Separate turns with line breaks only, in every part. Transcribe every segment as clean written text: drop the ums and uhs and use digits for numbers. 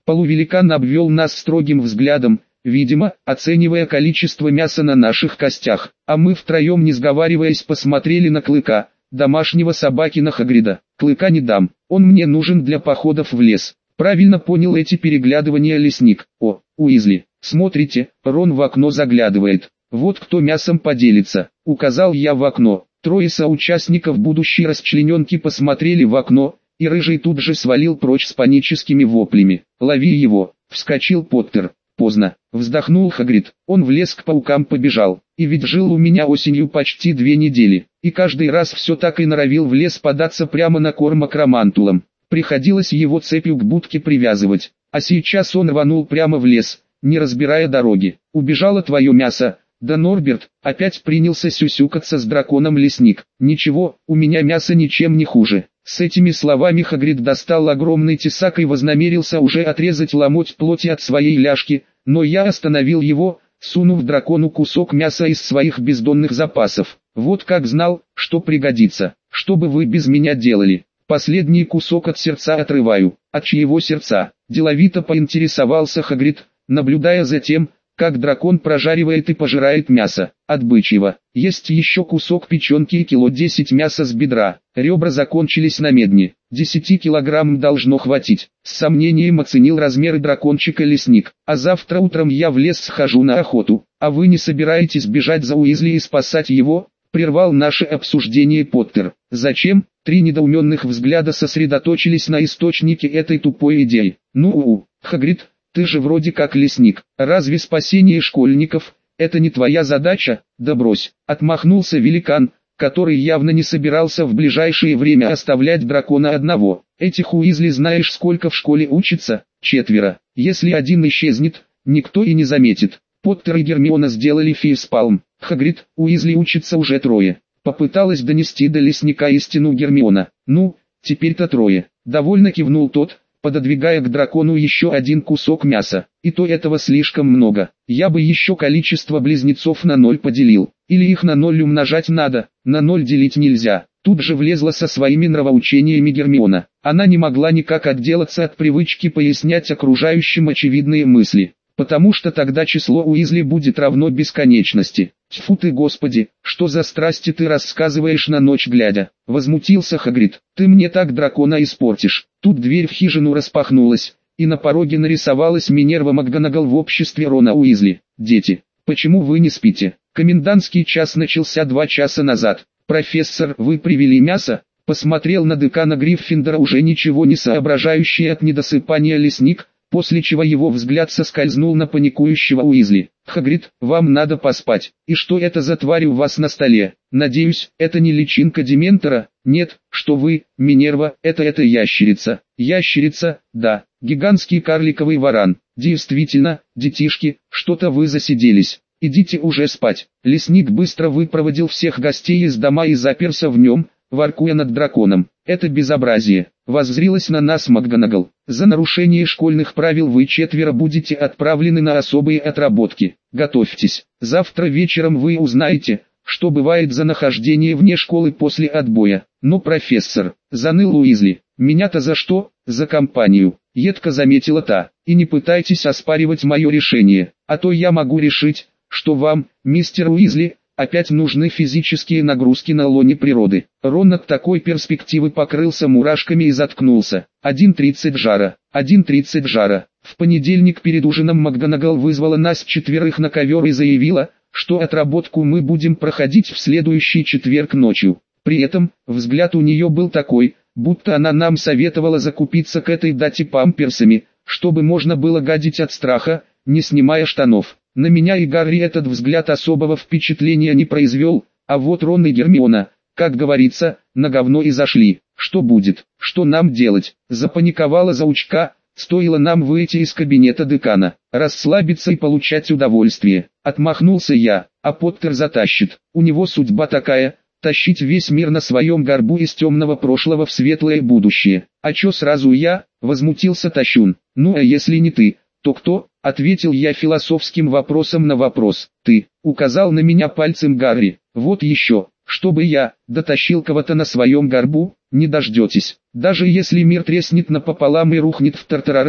Полувеликан обвел нас строгим взглядом, видимо, оценивая количество мяса на наших костях, а мы втроем, не сговариваясь, посмотрели на Клыка, домашнего собакина Хагрида. Клыка не дам, он мне нужен для походов в лес. Правильно понял эти переглядывания лесник. О, Уизли, смотрите, Рон в окно заглядывает. Вот кто мясом поделится, указал я в окно. Трое соучастников будущей расчлененки посмотрели в окно, и Рыжий тут же свалил прочь с паническими воплями. «Лови его!» — вскочил Поттер. Поздно, вздохнул Хагрид. Он в лес к паукам побежал, и ведь жил у меня осенью почти 2 недели, и каждый раз все так и норовил в лес податься прямо на корм акромантулам. Приходилось его цепью к будке привязывать, а сейчас он рванул прямо в лес, не разбирая дороги. Убежало твое мясо. Да Норберт, опять принялся сюсюкаться с драконом лесник. Ничего, у меня мясо ничем не хуже. С этими словами Хагрид достал огромный тесак и вознамерился уже отрезать ломоть плоти от своей ляжки, но я остановил его, сунув дракону кусок мяса из своих бездонных запасов. Вот как знал, что пригодится. Что бы вы без меня делали? Последний кусок от сердца отрываю. От чьего сердца? Деловито поинтересовался Хагрид, наблюдая за тем, как дракон прожаривает и пожирает мясо. От бычьего. Есть еще кусок печенки и кило 10 мяса с бедра. Ребра закончились на медне. 10 килограмм должно хватить. С сомнением оценил размеры дракончика лесник. А завтра утром я в лес схожу на охоту. А вы не собираетесь бежать за Уизли и спасать его? Прервал наше обсуждение Поттер. Зачем? 3 недоуменных взгляда сосредоточились на источнике этой тупой идеи. Хагрид, ты же вроде как лесник. Разве спасение школьников – это не твоя задача? Да брось. Отмахнулся великан, который явно не собирался в ближайшее время оставлять дракона одного. Этих Уизли знаешь сколько в школе учатся? 4. Если один исчезнет, никто и не заметит. Поттер и Гермиона сделали фейспалм. Хагрид, Уизли учатся уже 3. Попыталась донести до лесника истину Гермиона. Ну, теперь-то 3. Довольно кивнул тот, пододвигая к дракону еще один кусок мяса. И то этого слишком много. Я бы еще количество близнецов на 0 поделил. Или их на 0 умножать надо, на 0 делить нельзя. Тут же влезла со своими нравоучениями Гермиона. Она не могла никак отделаться от привычки пояснять окружающим очевидные мысли. Потому что тогда число Уизли будет равно бесконечности. Тьфу ты, Господи, что за страсти ты рассказываешь на ночь глядя? Возмутился Хагрид. Ты мне так дракона испортишь. Тут дверь в хижину распахнулась, и на пороге нарисовалась Минерва МакГонагал в обществе Рона Уизли. Дети, почему вы не спите? Комендантский час начался 2 часа назад. Профессор, вы привели мясо? Посмотрел на декана Гриффиндора уже ничего не соображающий от недосыпания лесник, после чего его взгляд соскользнул на паникующего Уизли. «Хагрид, вам надо поспать. И что это за тварь у вас на столе? Надеюсь, это не личинка Дементора?» «Нет, что вы, Минерва, это ящерица». «Ящерица, да, гигантский карликовый варан. Действительно, детишки, что-то вы засиделись. Идите уже спать». Лесник быстро выпроводил всех гостей из дома и заперся в нем, воркуя над драконом. «Это безобразие», — воззрилась на нас МакГонагал. «За нарушение школьных правил вы 4 будете отправлены на особые отработки. Готовьтесь. Завтра вечером вы узнаете, что бывает за нахождение вне школы после отбоя». «Но профессор», — заныл Уизли, — «меня-то за что?» «За компанию», — едко заметила та. «И не пытайтесь оспаривать мое решение, а то я могу решить, что вам, мистер Уизли, опять нужны физические нагрузки на лоне природы». Рон от такой перспективы покрылся мурашками и заткнулся. 1:30 жара. 1:30 жара. В понедельник перед ужином МакГонагал вызвала нас 4 на ковер и заявила, что отработку мы будем проходить в следующий четверг ночью. При этом, взгляд у нее был такой, будто она нам советовала закупиться к этой дате памперсами, чтобы можно было гадить от страха, не снимая штанов. На меня и Гарри этот взгляд особого впечатления не произвел, а вот Рон и Гермиона, как говорится, на говно и зашли. «Что будет? Что нам делать?» — запаниковала заучка, стоило нам выйти из кабинета декана. «Расслабиться и получать удовольствие», — отмахнулся я, — «а Поттер затащит. У него судьба такая, тащить весь мир на своем горбу из темного прошлого в светлое будущее». «А чё сразу я?» — возмутился Тащун. «Ну а если не ты, то кто?» — ответил я философским вопросом на вопрос. «Ты», — указал на меня пальцем Гарри. «Вот еще, чтобы я дотащил кого-то на своем горбу, не дождетесь. Даже если мир треснет напополам и рухнет в тартарары,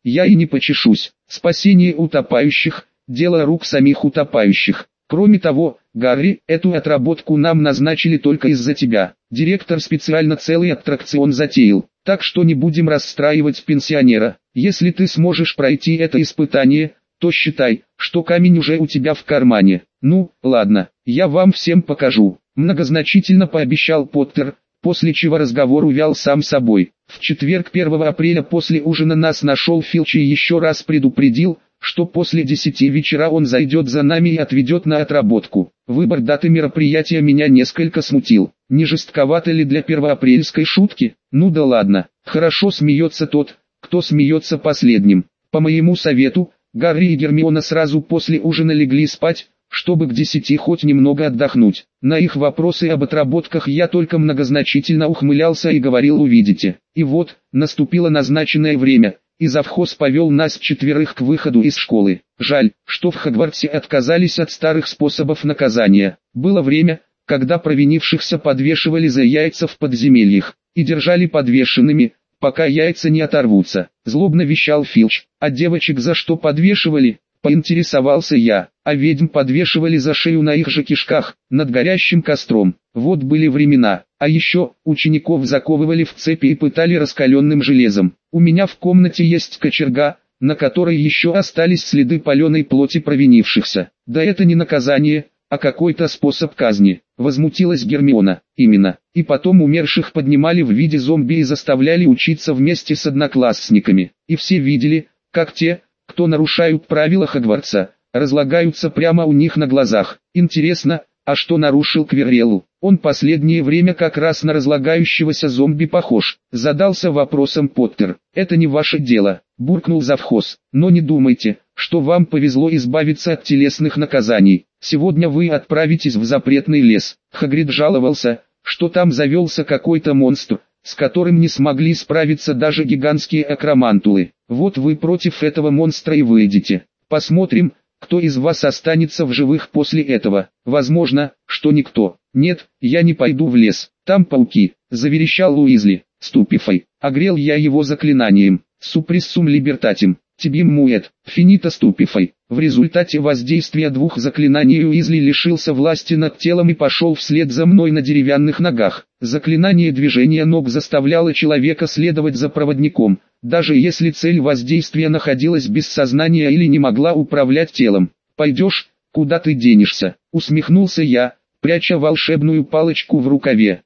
я и не почешусь. Спасение утопающих – дело рук самих утопающих. Кроме того, Гарри, эту отработку нам назначили только из-за тебя. Директор специально целый аттракцион затеял, так что не будем расстраивать пенсионера. Если ты сможешь пройти это испытание, то считай, что камень уже у тебя в кармане. Ну, ладно, я вам всем покажу. Многозначительно пообещал Поттер, после чего разговор увял сам собой. В четверг 1 апреля после ужина нас нашел Филч и еще раз предупредил, что после 10 вечера он зайдет за нами и отведет на отработку. Выбор даты мероприятия меня несколько смутил. Не жестковато ли для первоапрельской шутки? Ну да ладно, хорошо смеется тот, кто смеется последним. По моему совету, Гарри и Гермиона сразу после ужина легли спать, чтобы к 10 хоть немного отдохнуть. На их вопросы об отработках я только многозначительно ухмылялся и говорил увидите. И вот, наступило назначенное время, и завхоз повел нас четверых к выходу из школы. Жаль, что в Хогвартсе отказались от старых способов наказания. Было время, когда провинившихся подвешивали за яйца в подземельях, и держали подвешенными, пока яйца не оторвутся. Злобно вещал Филч. А девочек за что подвешивали? Поинтересовался я. А ведьм подвешивали за шею на их же кишках, над горящим костром. Вот были времена. А еще, учеников заковывали в цепи и пытали раскаленным железом. У меня в комнате есть кочерга, на которой еще остались следы паленой плоти провинившихся. Да это не наказание, а какой-то способ казни. Возмутилась Гермиона. Именно. И потом умерших поднимали в виде зомби и заставляли учиться вместе с одноклассниками. И все видели, как те, кто нарушают правила Хогвартса, разлагаются прямо у них на глазах. Интересно, а что нарушил Квиррелл? Он последнее время как раз на разлагающегося зомби похож. Задался вопросом Поттер. Это не ваше дело, буркнул завхоз. Но не думайте, что вам повезло избавиться от телесных наказаний. Сегодня вы отправитесь в запретный лес. Хагрид жаловался, что там завелся какой-то монстр, с которым не смогли справиться даже гигантские акромантулы. Вот вы против этого монстра и выйдете. Посмотрим, кто из вас останется в живых после этого. Возможно, что никто. Нет, я не пойду в лес. Там пауки, заверещал Уизли. Ступифай. Огрел я его заклинанием. Супрессум либертатим. Тибим муэт. Финита ступифай. В результате воздействия двух заклинаний Уизли лишился власти над телом и пошел вслед за мной на деревянных ногах. Заклинание движения ног заставляло человека следовать за проводником, даже если цель воздействия находилась без сознания или не могла управлять телом. «Пойдешь, куда ты денешься?» — усмехнулся я, пряча волшебную палочку в рукаве.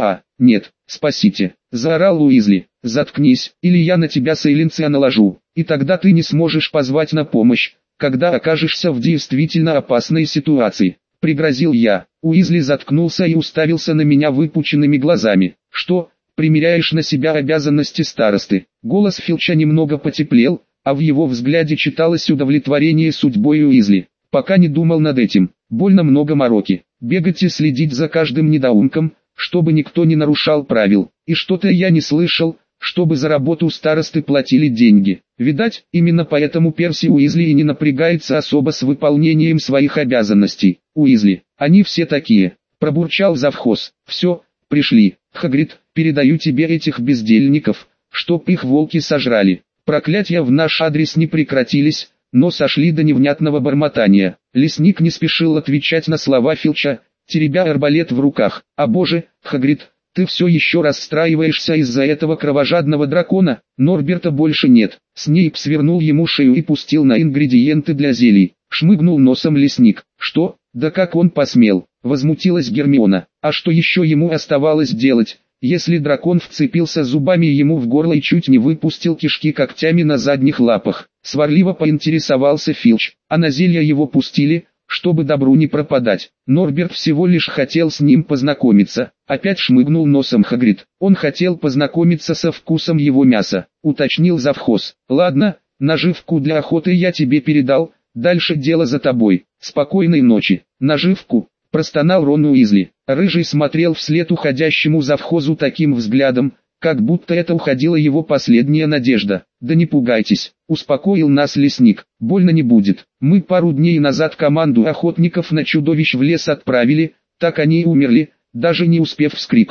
Нет, спасите!» — заорал Уизли. «Заткнись, или я на тебя сайленция наложу, и тогда ты не сможешь позвать на помощь, когда окажешься в действительно опасной ситуации», — пригрозил я. Уизли заткнулся и уставился на меня выпученными глазами. «Что, примеряешь на себя обязанности старосты?» Голос Филча немного потеплел, а в его взгляде читалось удовлетворение судьбой Уизли. «Пока не думал над этим, больно много мороки. Бегать и следить за каждым недоумком, чтобы никто не нарушал правил. И что-то я не слышал, чтобы за работу старосты платили деньги. Видать, именно поэтому Перси Уизли и не напрягается особо с выполнением своих обязанностей. Уизли, они все такие», — пробурчал завхоз. «Все, пришли. Хагрид, передаю тебе этих бездельников, чтоб их волки сожрали». Проклятия в наш адрес не прекратились, но сошли до невнятного бормотания. Лесник не спешил отвечать на слова Филча, теребя арбалет в руках. «А боже, Хагрид, ты все еще расстраиваешься из-за этого кровожадного дракона?» Норберта больше нет. Снейп свернул ему шею и пустил на ингредиенты для зелий. Шмыгнул носом лесник. «Что? Да как он посмел?» — возмутилась Гермиона. «А что еще ему оставалось делать, если дракон вцепился зубами ему в горло и чуть не выпустил кишки когтями на задних лапах?» Сварливо поинтересовался Филч. «А на зелья его пустили, чтобы добру не пропадать. Норберт всего лишь хотел с ним познакомиться». Опять шмыгнул носом Хагрид. «Он хотел познакомиться со вкусом его мяса», — уточнил завхоз. «Ладно, наживку для охоты я тебе передал, дальше дело за тобой. Спокойной ночи». «Наживку?» — простонал Рон Уизли. Рыжий смотрел вслед уходящему завхозу таким взглядом, как будто это уходила его последняя надежда. «Да не пугайтесь», — успокоил нас лесник, — «больно не будет. Мы пару дней назад команду охотников на чудовищ в лес отправили, так они и умерли, даже не успев вскрикнуть.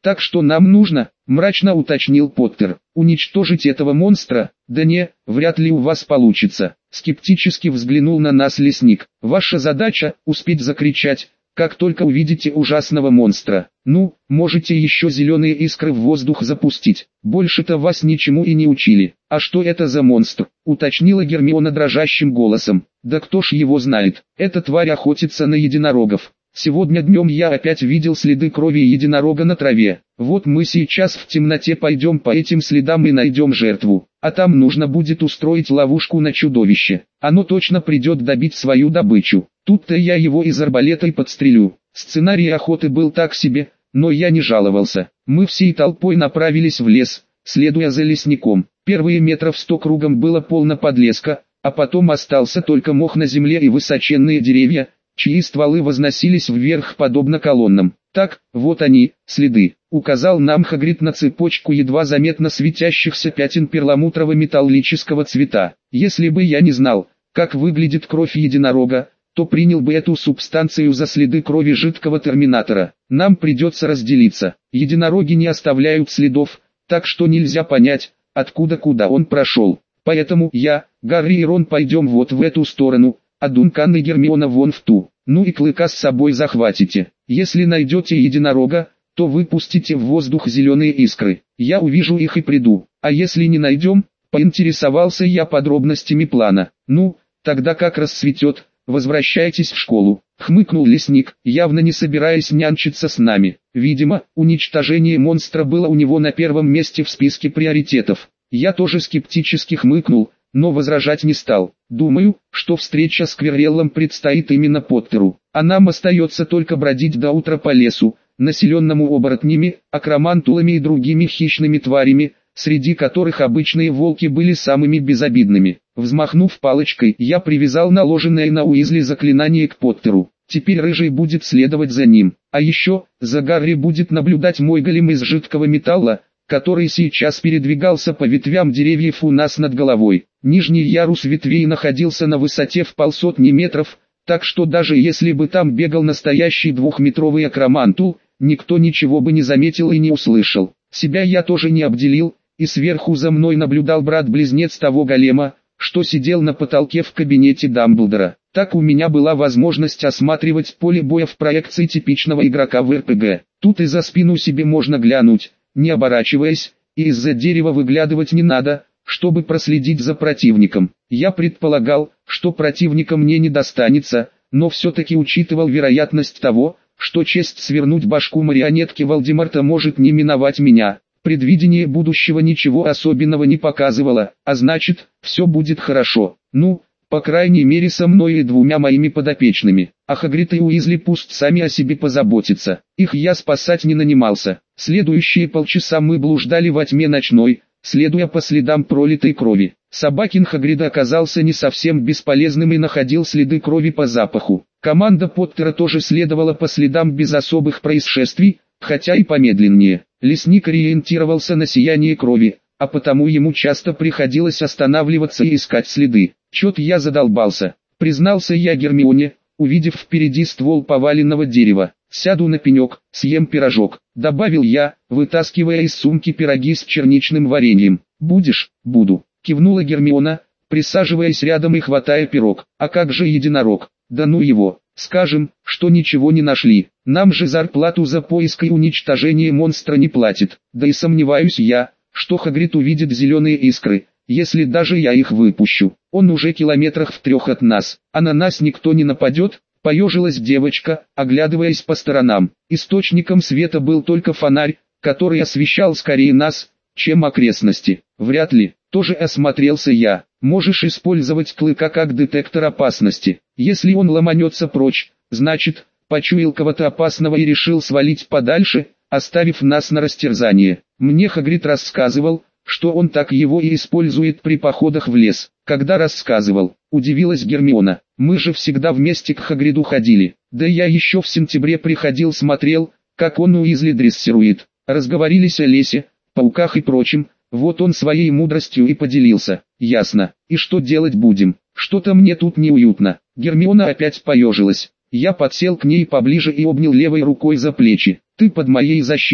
Так что нам нужно, мрачно уточнил Поттер, уничтожить этого монстра? Да не, вряд ли у вас получится. Скептически взглянул на нас лесник. Ваша задача — успеть закричать, как только увидите ужасного монстра. Ну, можете еще зеленые искры в воздух запустить. Больше-то вас ничему и не учили. А что это за монстр? Уточнила Гермиона дрожащим голосом. Да кто ж его знает? Эта тварь охотится на единорогов. Сегодня днем я опять видел следы крови единорога на траве. Вот мы сейчас в темноте пойдем по этим следам и найдем жертву. А там нужно будет устроить ловушку на чудовище. Оно точно придет добить свою добычу. Тут-то я его из арбалета и подстрелю. Сценарий охоты был так себе, но я не жаловался. Мы всей толпой направились в лес, следуя за лесником. Первые метров 100 кругом было полно подлеска, а потом остался только мох на земле и высоченные деревья, чьи стволы возносились вверх подобно колоннам. Так, вот они, следы. Указал нам Хагрид на цепочку едва заметно светящихся пятен перламутрово-металлического цвета. Если бы я не знал, как выглядит кровь единорога, то принял бы эту субстанцию за следы крови жидкого терминатора. Нам придется разделиться. Единороги не оставляют следов, так что нельзя понять, откуда куда он прошел. Поэтому я, Гарри и Рон пойдем вот в эту сторону, а Дункан и Гермиона вон в ту. Ну и Клыка с собой захватите. Если найдете единорога, то выпустите в воздух зеленые искры. Я увижу их и приду. А если не найдем, поинтересовался я подробностями плана. Ну, тогда как рассветет, возвращайтесь в школу. Хмыкнул лесник, явно не собираясь нянчиться с нами. Видимо, уничтожение монстра было у него на первом месте в списке приоритетов. Я тоже скептически хмыкнул, но возражать не стал. Думаю, что встреча с Квирреллом предстоит именно Поттеру, а нам остается только бродить до утра по лесу, населенному оборотнями, акромантулами и другими хищными тварями, среди которых обычные волки были самыми безобидными. Взмахнув палочкой, я привязал наложенное на Уизли заклинание к Поттеру. Теперь Рыжий будет следовать за ним, а еще, за Гарри будет наблюдать мой голем из жидкого металла, который сейчас передвигался по ветвям деревьев у нас над головой. Нижний ярус ветвей находился на высоте в 150 метров, так что даже если бы там бегал настоящий 2-метровый акромантул, никто ничего бы не заметил и не услышал. Себя я тоже не обделил, и сверху за мной наблюдал брат-близнец того голема, что сидел на потолке в кабинете Дамблдора. Так у меня была возможность осматривать поле боя в проекции типичного игрока в РПГ. Тут и за спину себе можно глянуть, не оборачиваясь, и из-за дерева выглядывать не надо, чтобы проследить за противником. Я предполагал, что противника мне не достанется, но все-таки учитывал вероятность того, что честь свернуть башку марионетки Волдеморта может не миновать меня. Предвидение будущего ничего особенного не показывало, а значит, все будет хорошо. Ну, по крайней мере со мной и двумя моими подопечными. А Хагрид и Уизли пусть сами о себе позаботятся. Их я спасать не нанимался. Следующие полчаса мы блуждали во тьме ночной, следуя по следам пролитой крови. Собакин Хагрида оказался не совсем бесполезным и находил следы крови по запаху. Команда Поттера тоже следовала по следам без особых происшествий, хотя и помедленнее. Лесник ориентировался на сияние крови, а потому ему часто приходилось останавливаться и искать следы. Чё-то я задолбался, признался я Гермионе, увидев впереди ствол поваленного дерева. Сяду на пенек, съем пирожок, добавил я, вытаскивая из сумки пироги с черничным вареньем. Будешь? Буду, кивнула Гермиона, присаживаясь рядом и хватая пирог. А как же единорог? Да ну его, скажем, что ничего не нашли. Нам же зарплату за поиск и уничтожение монстра не платит. Да и сомневаюсь я, что Хагрид увидит зеленые искры, если даже я их выпущу. Он уже километрах в 3 от нас, а на нас никто не нападет. Поежилась девочка, оглядываясь по сторонам. Источником света был только фонарь, который освещал скорее нас, чем окрестности. Вряд ли, тоже осмотрелся я. Можешь использовать Клыка как детектор опасности. Если он ломанется прочь, значит, почуял кого-то опасного и решил свалить подальше, оставив нас на растерзание. Мне Хагрид рассказывал, что он так его и использует при походах в лес. Когда рассказывал, удивилась Гермиона. Мы же всегда вместе к Хагриду ходили. Да я еще в сентябре приходил, смотрел, как он Уизли дрессирует. Разговорились о лесе, пауках и прочем. Вот он своей мудростью и поделился. Ясно. И что делать будем? Что-то мне тут неуютно. Гермиона опять поежилась. Я подсел к ней поближе и обнял левой рукой за плечи. Ты под моей защитой.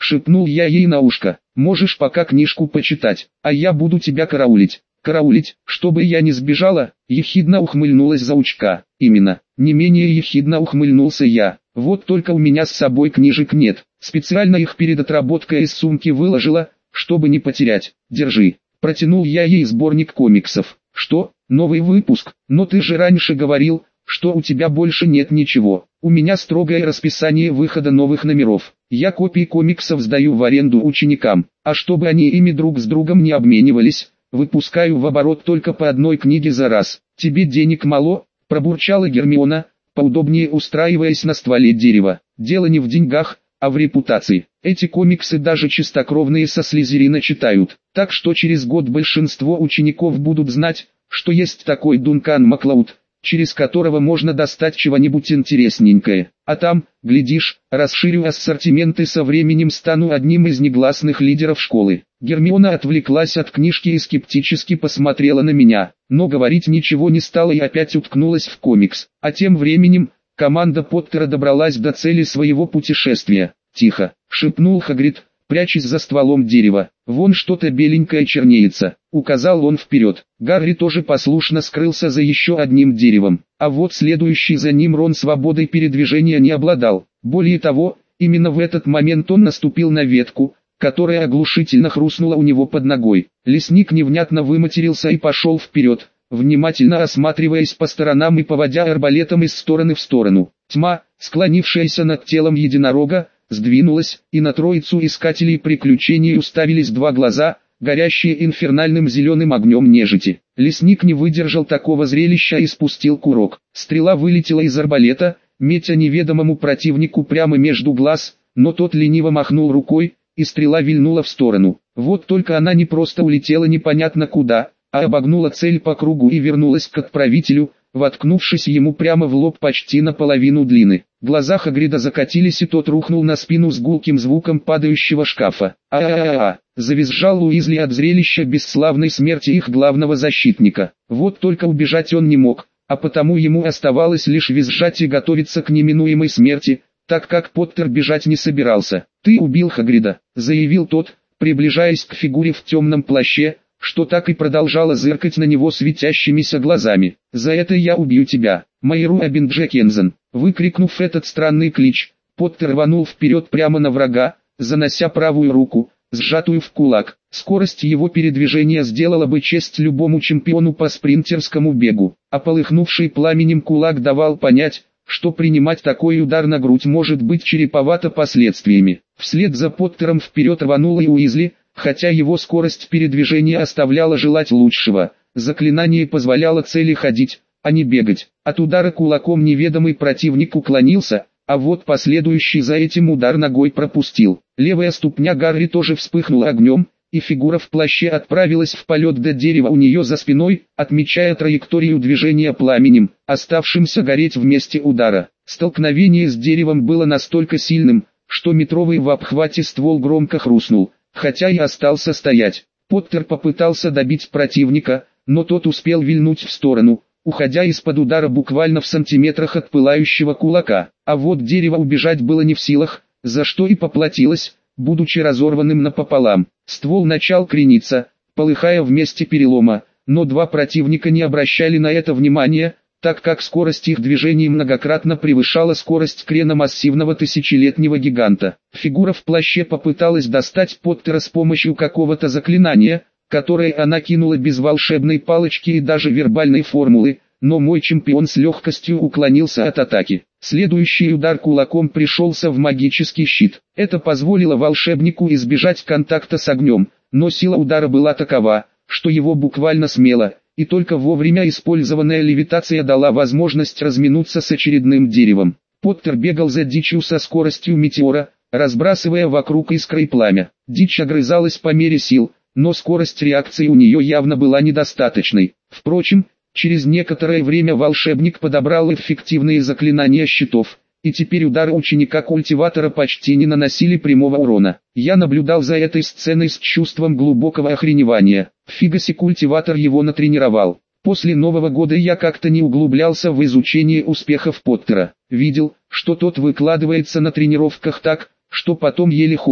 шепнул я ей на ушко. Можешь пока книжку почитать, а я буду тебя караулить. Караулить, чтобы я не сбежала? Ехидно ухмыльнулась заучка. Именно, не менее ехидно ухмыльнулся я. Вот только у меня с собой книжек нет. Специально их перед отработкой из сумки выложила, чтобы не потерять. Держи. Протянул я ей сборник комиксов. Что? Новый выпуск? Но ты же раньше говорил, что у тебя больше нет ничего. У меня строгое расписание выхода новых номеров. Я копии комиксов сдаю в аренду ученикам, а чтобы они ими друг с другом не обменивались, выпускаю в оборот только по одной книге за раз. Тебе денег мало? Пробурчала Гермиона, поудобнее устраиваясь на стволе дерева. Дело не в деньгах, а в репутации. Эти комиксы даже чистокровные со Слизерина читают, так что через год большинство учеников будут знать, что есть такой Дункан Маклауд, через которого можно достать чего-нибудь интересненькое. А там, глядишь, расширю ассортимент и со временем стану одним из негласных лидеров школы. Гермиона отвлеклась от книжки и скептически посмотрела на меня, но говорить ничего не стала и опять уткнулась в комикс. А тем временем, команда Поттера добралась до цели своего путешествия. «Тихо», — шепнул Хагрид, прячась за стволом дерева. «Вон что-то беленькое чернеется», — указал он вперед. Гарри тоже послушно скрылся за еще одним деревом, а вот следующий за ним Рон свободой передвижения не обладал. Более того, именно в этот момент он наступил на ветку, которая оглушительно хрустнула у него под ногой. Лесник невнятно выматерился и пошел вперед, внимательно осматриваясь по сторонам и поводя арбалетом из стороны в сторону. Тьма, склонившаяся над телом единорога, сдвинулась, и на троицу искателей приключений уставились два глаза, горящие инфернальным зеленым огнем нежити. Лесник не выдержал такого зрелища и спустил курок. Стрела вылетела из арбалета, метя неведомому противнику прямо между глаз, но тот лениво махнул рукой, и стрела вильнула в сторону. Вот только она не просто улетела непонятно куда, а обогнула цель по кругу и вернулась к отправителю, воткнувшись ему прямо в лоб почти наполовину длины. Глаза Хагрида закатились, и тот рухнул на спину с гулким звуком падающего шкафа. «А-а-а-а!» — завизжал Уизли от зрелища бесславной смерти их главного защитника. Вот только убежать он не мог, а потому ему оставалось лишь визжать и готовиться к неминуемой смерти, так как Поттер бежать не собирался. «Ты убил Хагрида», — заявил тот, приближаясь к фигуре в темном плаще, что так и продолжала зыркать на него светящимися глазами. «За это я убью тебя, Майру Абинджекензен!» Выкрикнув этот странный клич, Поттер рванул вперед прямо на врага, занося правую руку, сжатую в кулак. Скорость его передвижения сделала бы честь любому чемпиону по спринтерскому бегу, а полыхнувший пламенем кулак давал понять, что принимать такой удар на грудь может быть чреповато последствиями. Вслед за Поттером вперед рванула и Уизли, хотя его скорость передвижения оставляла желать лучшего. Заклинание позволяло цели ходить, а не бегать. От удара кулаком неведомый противник уклонился, а вот последующий за этим удар ногой пропустил. Левая ступня Гарри тоже вспыхнула огнем, и фигура в плаще отправилась в полет до дерева у нее за спиной, отмечая траекторию движения пламенем, оставшимся гореть в месте удара. Столкновение с деревом было настолько сильным, что метровый в обхвате ствол громко хрустнул, хотя и остался стоять. Поттер попытался добить противника, но тот успел вильнуть в сторону, уходя из-под удара буквально в сантиметрах от пылающего кулака. А вот дерево убежать было не в силах, за что и поплатилось, будучи разорванным напополам. Ствол начал крениться, полыхая в месте перелома, но два противника не обращали на это внимания, так как скорость их движений многократно превышала скорость крена массивного тысячелетнего гиганта. Фигура в плаще попыталась достать Поттера с помощью какого-то заклинания, которое она кинула без волшебной палочки и даже вербальной формулы, но мой чемпион с легкостью уклонился от атаки. Следующий удар кулаком пришелся в магический щит. Это позволило волшебнику избежать контакта с огнем, но сила удара была такова, что его буквально смело, и только вовремя использованная левитация дала возможность разминуться с очередным деревом. Поттер бегал за дичью со скоростью метеора, разбрасывая вокруг искры и пламя. Дичь огрызалась по мере сил, но скорость реакции у нее явно была недостаточной. Впрочем, через некоторое время волшебник подобрал эффективные заклинания щитов, и теперь удары ученика-культиватора почти не наносили прямого урона. Я наблюдал за этой сценой с чувством глубокого охреневания. Фигаси культиватор его натренировал. После Нового года я как-то не углублялся в изучение успехов Поттера. Видел, что тот выкладывается на тренировках так, что потом еле ходит,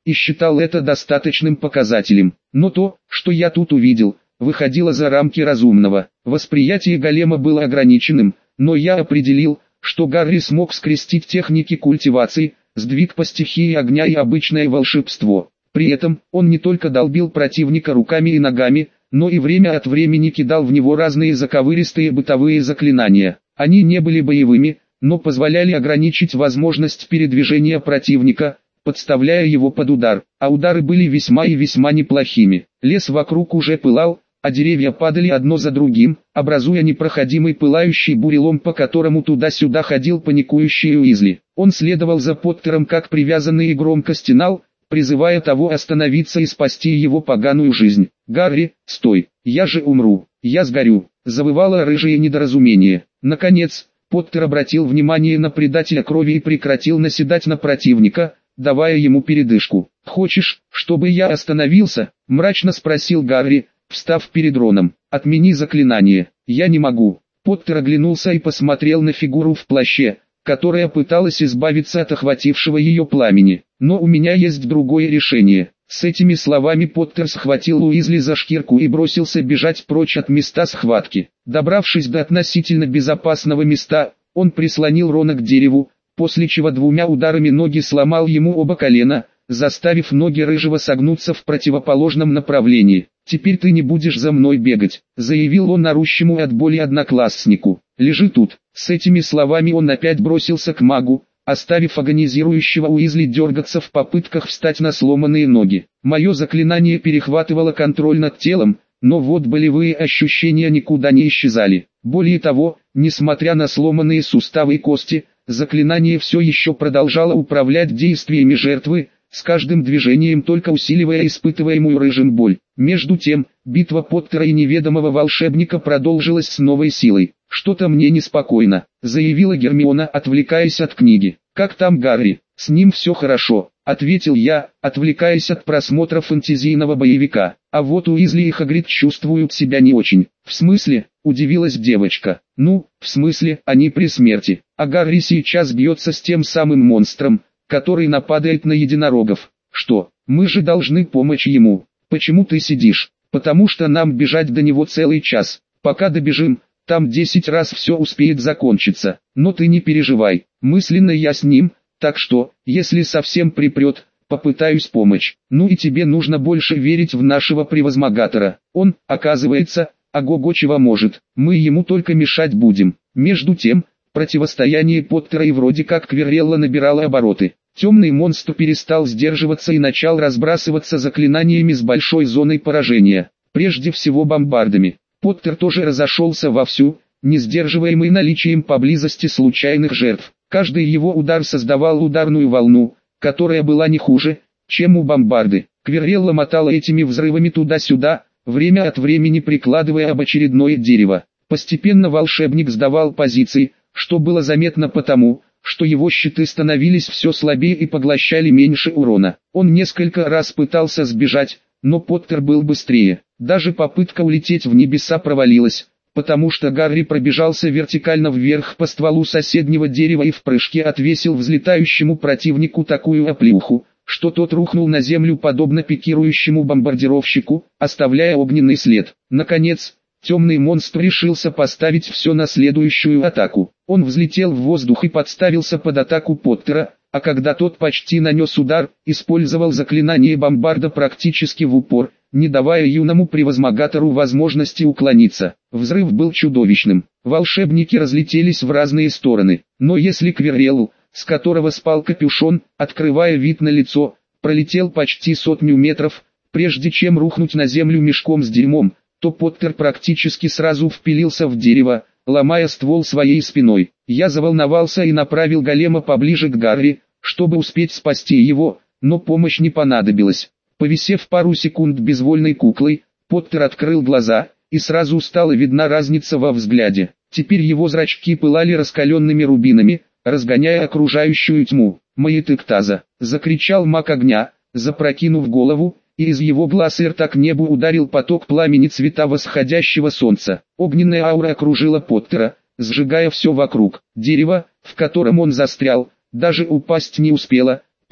и считал это достаточным показателем. Но то, что я тут увидел, выходило за рамки разумного. Восприятие голема было ограниченным, но я определил, что Гарри смог скрестить техники культивации, сдвиг по стихии огня и обычное волшебство. При этом, он не только долбил противника руками и ногами, но и время от времени кидал в него разные заковыристые бытовые заклинания. Они не были боевыми, но позволяли ограничить возможность передвижения противника, подставляя его под удар, а удары были весьма и весьма неплохими. Лес вокруг уже пылал, а деревья падали одно за другим, образуя непроходимый пылающий бурелом, по которому туда-сюда ходил паникующий Уизли. Он следовал за Поттером как привязанный и громко стенал, призывая того остановиться и спасти его поганую жизнь. «Гарри, стой, я же умру, я сгорю», — завывало рыжее недоразумение. Наконец, Поттер обратил внимание на предателя крови и прекратил наседать на противника, давая ему передышку. «Хочешь, чтобы я остановился?» — мрачно спросил Гарри, встав перед Роном. «Отмени заклинание». «Я не могу». Поттер оглянулся и посмотрел на фигуру в плаще, которая пыталась избавиться от охватившего ее пламени. «Но у меня есть другое решение». С этими словами Поттер схватил Уизли за шкирку и бросился бежать прочь от места схватки. Добравшись до относительно безопасного места, он прислонил Рона к дереву, после чего двумя ударами ноги сломал ему оба колена, заставив ноги рыжего согнуться в противоположном направлении. «Теперь ты не будешь за мной бегать», — заявил он орущему от боли однокласснику. «Лежи тут». С этими словами он опять бросился к магу, оставив агонизирующего Уизли дергаться в попытках встать на сломанные ноги. Мое заклинание перехватывало контроль над телом, но вот болевые ощущения никуда не исчезали. Более того, несмотря на сломанные суставы и кости, заклинание все еще продолжало управлять действиями жертвы, с каждым движением только усиливая испытываемую рыжим боль. Между тем, битва Поттера и неведомого волшебника продолжилась с новой силой. «Что-то мне неспокойно», — заявила Гермиона, отвлекаясь от книги. «Как там Гарри?» «С ним все хорошо», — ответил я, отвлекаясь от просмотра фэнтезийного боевика. «А вот Уизли и Хагрид чувствуют себя не очень». «В смысле?» — удивилась девочка. «Ну, в смысле, они при смерти, а Гарри сейчас бьется с тем самым монстром, который нападает на единорогов». «Что? Мы же должны помочь ему». «Почему ты сидишь?» «Потому что нам бежать до него целый час. Пока добежим, там 10 раз все успеет закончиться. Но ты не переживай, мысленно я с ним, так что, если совсем припрет, попытаюсь помочь. Ну и тебе нужно больше верить в нашего превозмогатора. Он, оказывается, ого-го чего может, мы ему только мешать будем». Между тем, противостояние Поттера и вроде как Квиррелла набирало обороты. Темный монстр перестал сдерживаться и начал разбрасываться заклинаниями с большой зоной поражения, прежде всего бомбардами. Поттер тоже разошелся вовсю, не сдерживаемый наличием поблизости случайных жертв. Каждый его удар создавал ударную волну, которая была не хуже, чем у бомбарды. Квиррелла мотала этими взрывами туда-сюда, время от времени прикладывая об очередное дерево. Постепенно волшебник сдавал позиции, что было заметно потому, что его щиты становились все слабее и поглощали меньше урона. Он несколько раз пытался сбежать, но Поттер был быстрее. Даже попытка улететь в небеса провалилась, потому что Гарри пробежался вертикально вверх по стволу соседнего дерева и в прыжке отвесил взлетающему противнику такую оплеуху, что тот рухнул на землю подобно пикирующему бомбардировщику, оставляя огненный след. Наконец, темный монстр решился поставить все на следующую атаку. Он взлетел в воздух и подставился под атаку Поттера, а когда тот почти нанес удар, использовал заклинание бомбарда практически в упор, не давая юному превозмогатору возможности уклониться. Взрыв был чудовищным. Волшебники разлетелись в разные стороны, но если Квиррелл, с которого спал капюшон, открывая вид на лицо, пролетел почти 100 метров, прежде чем рухнуть на землю мешком с дерьмом, то Поттер практически сразу впилился в дерево, ломая ствол своей спиной. Я заволновался и направил голема поближе к Гарри, чтобы успеть спасти его, но помощь не понадобилась. Повисев пару секунд безвольной куклой, Поттер открыл глаза, и сразу стала видна разница во взгляде. Теперь его зрачки пылали раскаленными рубинами, разгоняя окружающую тьму. «Маятыктаза!» — закричал маг огня, запрокинув голову, и из его глаз и рта к небу ударил поток пламени цвета восходящего солнца. Огненная аура окружила Поттера, сжигая все вокруг. Дерево, в котором он застрял, даже упасть не успело,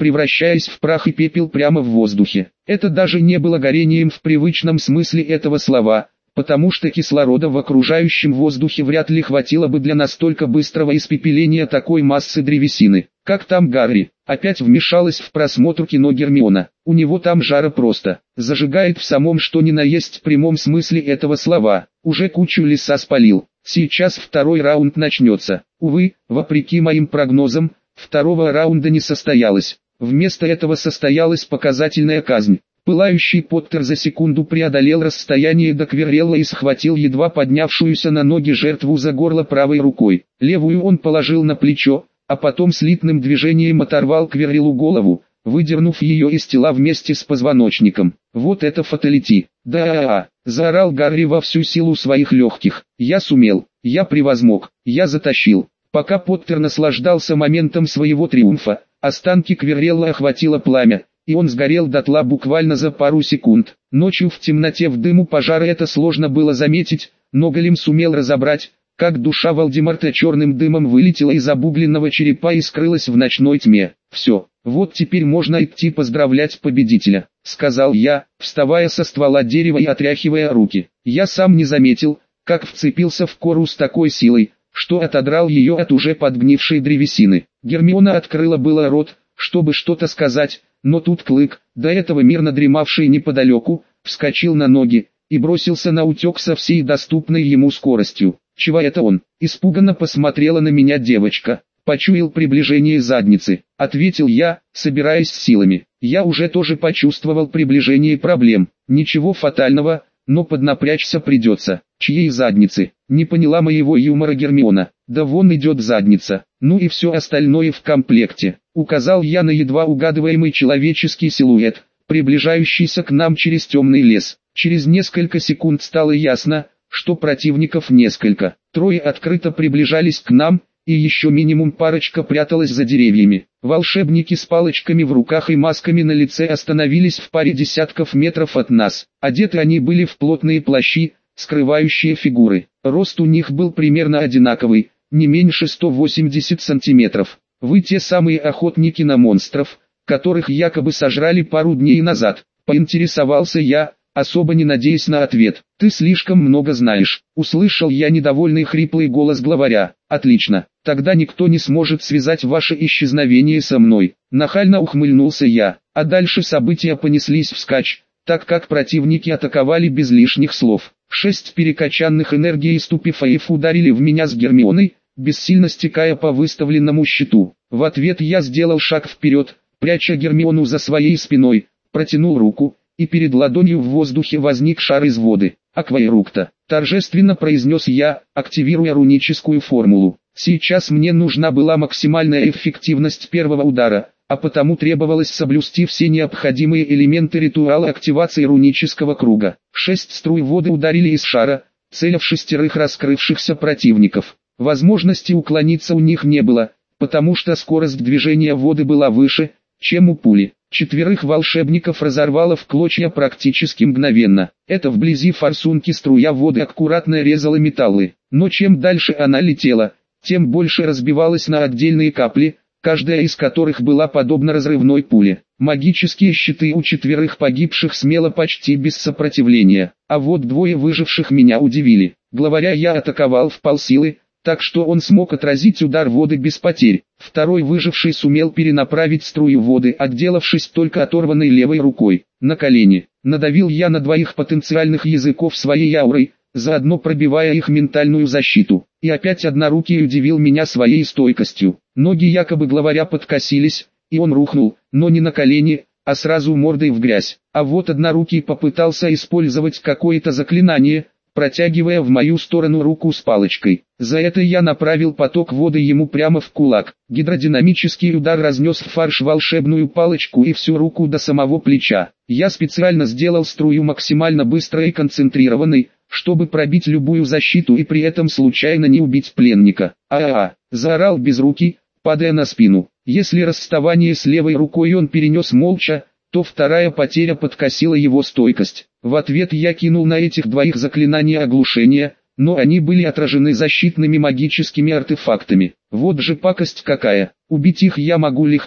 превращаясь в прах и пепел прямо в воздухе. Это даже не было горением в привычном смысле этого слова, потому что кислорода в окружающем воздухе вряд ли хватило бы для настолько быстрого испепеления такой массы древесины. «Как там Гарри?» Опять вмешалась в просмотр кино Гермиона. «У него там жара просто. Зажигает в самом что ни на есть прямом смысле этого слова. Уже кучу леса спалил. Сейчас второй раунд начнется». Увы, вопреки моим прогнозам, второго раунда не состоялось. Вместо этого состоялась показательная казнь. Пылающий Поттер за секунду преодолел расстояние до Квиррелла и схватил едва поднявшуюся на ноги жертву за горло правой рукой. Левую он положил на плечо, а потом слитным движением оторвал Квирреллу голову, выдернув ее из тела вместе с позвоночником. «Вот это фаталити!» «Да-а-а!» — заорал Гарри во всю силу своих легких. «Я сумел, я превозмог, я затащил». Пока Поттер наслаждался моментом своего триумфа, останки Квиррелла охватило пламя, и он сгорел дотла буквально за пару секунд. Ночью в темноте в дыму пожара это сложно было заметить, но Голем сумел разобрать, как душа Волдеморта черным дымом вылетела из обугленного черепа и скрылась в ночной тьме. «Все, вот теперь можно идти поздравлять победителя», — сказал я, вставая со ствола дерева и отряхивая руки. Я сам не заметил, как вцепился в кору с такой силой, что отодрал ее от уже подгнившей древесины. Гермиона открыла было рот, чтобы что-то сказать, но тут Клык, до этого мирно дремавший неподалеку, вскочил на ноги и бросился на утек со всей доступной ему скоростью. «Чего это он?» — испуганно посмотрела на меня девочка. «Почуял приближение задницы», — ответил я, собираясь с силами. Я уже тоже почувствовал приближение проблем. Ничего фатального, но поднапрячься придется. «Чьей задницы?» — не поняла моего юмора Гермиона. «Да вон идет задница, ну и все остальное в комплекте», — указал я на едва угадываемый человеческий силуэт, приближающийся к нам через темный лес. Через несколько секунд стало ясно, что противников несколько. Трое открыто приближались к нам, и еще минимум парочка пряталась за деревьями. Волшебники с палочками в руках и масками на лице остановились в паре десятков метров от нас. Одеты они были в плотные плащи, скрывающие фигуры. Рост у них был примерно одинаковый, не меньше 180 сантиметров. «Вы те самые охотники на монстров, которых якобы сожрали пару дней назад?» — поинтересовался я, особо не надеясь на ответ. «Ты слишком много знаешь», — услышал я недовольный хриплый голос главаря. «Отлично, тогда никто не сможет связать ваше исчезновение со мной», — нахально ухмыльнулся я. А дальше события понеслись вскачь, так как противники атаковали без лишних слов. 6 перекачанных энергией ступифаев ударили в меня с Гермионой, бессильно стекая по выставленному щиту. В ответ я сделал шаг вперед, пряча Гермиону за своей спиной, протянул руку, и перед ладонью в воздухе возник шар из воды. «Акваэрукта», — торжественно произнес я, активируя руническую формулу. Сейчас мне нужна была максимальная эффективность первого удара, а потому требовалось соблюсти все необходимые элементы ритуала активации рунического круга. 6 струй воды ударили из шара, целя в 6 раскрывшихся противников. Возможности уклониться у них не было, потому что скорость движения воды была выше, чем у пули. 4 волшебников разорвало в клочья практически мгновенно. Это вблизи форсунки струя воды аккуратно резала металлы, но чем дальше она летела, тем больше разбивалась на отдельные капли, каждая из которых была подобна разрывной пуле. Магические щиты у 4 погибших смело почти без сопротивления, а вот 2 выживших меня удивили. Главаря я атаковал в полсилы, так что он смог отразить удар воды без потерь. Второй выживший сумел перенаправить струю воды, отделавшись только оторванной левой рукой. На колени надавил я на 2 потенциальных языков своей аурой, заодно пробивая их ментальную защиту. И опять однорукий удивил меня своей стойкостью. Ноги якобы главаря подкосились, и он рухнул, но не на колени, а сразу мордой в грязь. А вот однорукий попытался использовать какое-то заклинание, протягивая в мою сторону руку с палочкой. За это я направил поток воды ему прямо в кулак. Гидродинамический удар разнес в фарш волшебную палочку и всю руку до самого плеча. Я специально сделал струю максимально быстрой и концентрированной, чтобы пробить любую защиту и при этом случайно не убить пленника. «А-а-а!» — заорал Безрукий, падая на спину. Если расставание с левой рукой он перенес молча, то вторая потеря подкосила его стойкость. В ответ я кинул на этих 2 заклинания оглушения, но они были отражены защитными магическими артефактами. Вот же пакость какая, убить их я могу легко,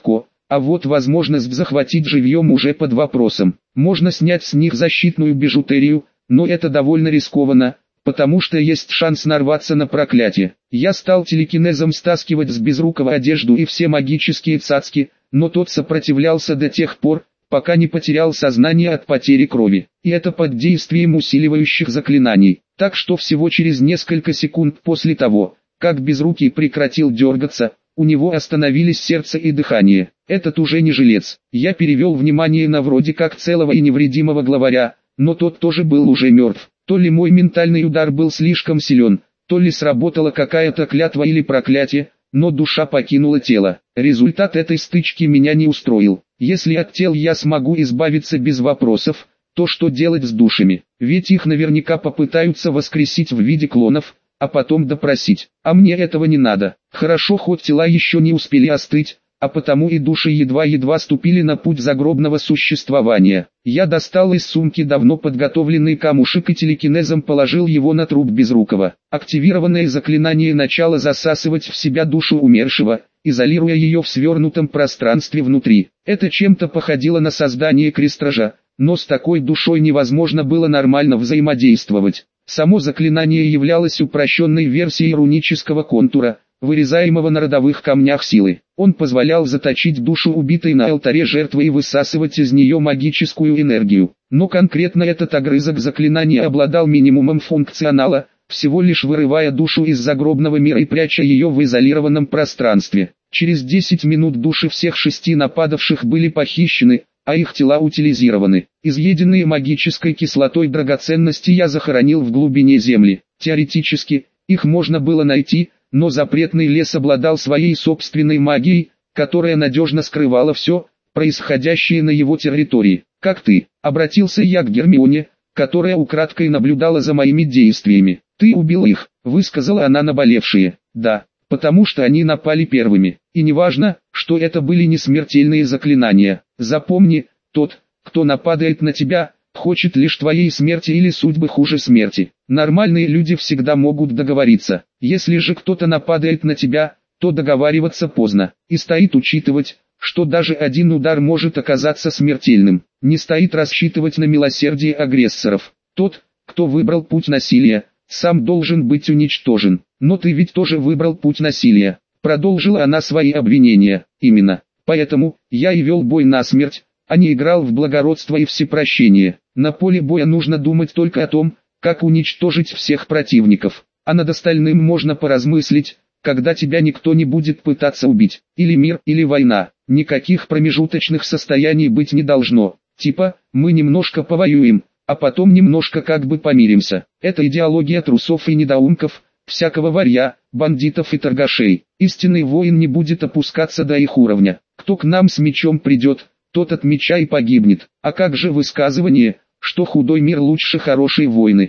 А вот возможность захватить живьем уже под вопросом. Можно снять с них защитную бижутерию, но это довольно рискованно, потому что есть шанс нарваться на проклятие. Я стал телекинезом стаскивать с Безрукова одежду и все магические цацки, но тот сопротивлялся до тех пор, пока не потерял сознание от потери крови. И это под действием усиливающих заклинаний. Так что всего через несколько секунд после того, как Безрукий прекратил дергаться, у него остановились сердце и дыхание. Этот уже не жилец. Я перевел внимание на вроде как целого и невредимого главаря, но тот тоже был уже мертв. То ли мой ментальный удар был слишком силен, то ли сработала какая-то клятва или проклятие, но душа покинула тело. Результат этой стычки меня не устроил. Если от тел я смогу избавиться без вопросов, то что делать с душами? Ведь их наверняка попытаются воскресить в виде клонов, а потом допросить. А мне этого не надо. Хорошо, хоть тела еще не успели остыть, а потому и души едва-едва ступили на путь загробного существования. Я достал из сумки давно подготовленный камушек и телекинезом положил его на труп Безрукова. Активированное заклинание начало засасывать в себя душу умершего, изолируя ее в свернутом пространстве внутри. Это чем-то походило на создание крестража, но с такой душой невозможно было нормально взаимодействовать. Само заклинание являлось упрощенной версией рунического контура, вырезаемого на родовых камнях силы. Он позволял заточить душу убитой на алтаре жертвы и высасывать из нее магическую энергию. Но конкретно этот огрызок заклинания обладал минимумом функционала, всего лишь вырывая душу из загробного мира и пряча ее в изолированном пространстве. Через 10 минут души всех 6 нападавших были похищены, а их тела утилизированы. Изъеденные магической кислотой драгоценности я захоронил в глубине земли. Теоретически, их можно было найти, но запретный лес обладал своей собственной магией, которая надежно скрывала все, происходящее на его территории. «Как ты?» — обратился я к Гермионе, которая украдкой наблюдала за моими действиями. «Ты убил их», — высказала она наболевшие. «Да, потому что они напали первыми. И неважно, что это были не смертельные заклинания. Запомни, тот, кто нападает на тебя, хочет лишь твоей смерти или судьбы хуже смерти. Нормальные люди всегда могут договориться. Если же кто-то нападает на тебя, то договариваться поздно. И стоит учитывать, что даже один удар может оказаться смертельным. Не стоит рассчитывать на милосердие агрессоров. Тот, кто выбрал путь насилия, сам должен быть уничтожен. Но ты ведь тоже выбрал путь насилия. Продолжила она свои обвинения. Именно. Поэтому я и вел бой насмерть, а не играл в благородство и всепрощение. На поле боя нужно думать только о том, как уничтожить всех противников. А над остальным можно поразмыслить, когда тебя никто не будет пытаться убить. Или мир, или война. Никаких промежуточных состояний быть не должно. Типа, мы немножко повоюем, а потом немножко как бы помиримся. Это идеология трусов и недоумков, всякого варья, бандитов и торгашей. Истинный воин не будет опускаться до их уровня. Кто к нам с мечом придет, тот от меча и погибнет. А как же высказывание, что худой мир лучше хорошей войны?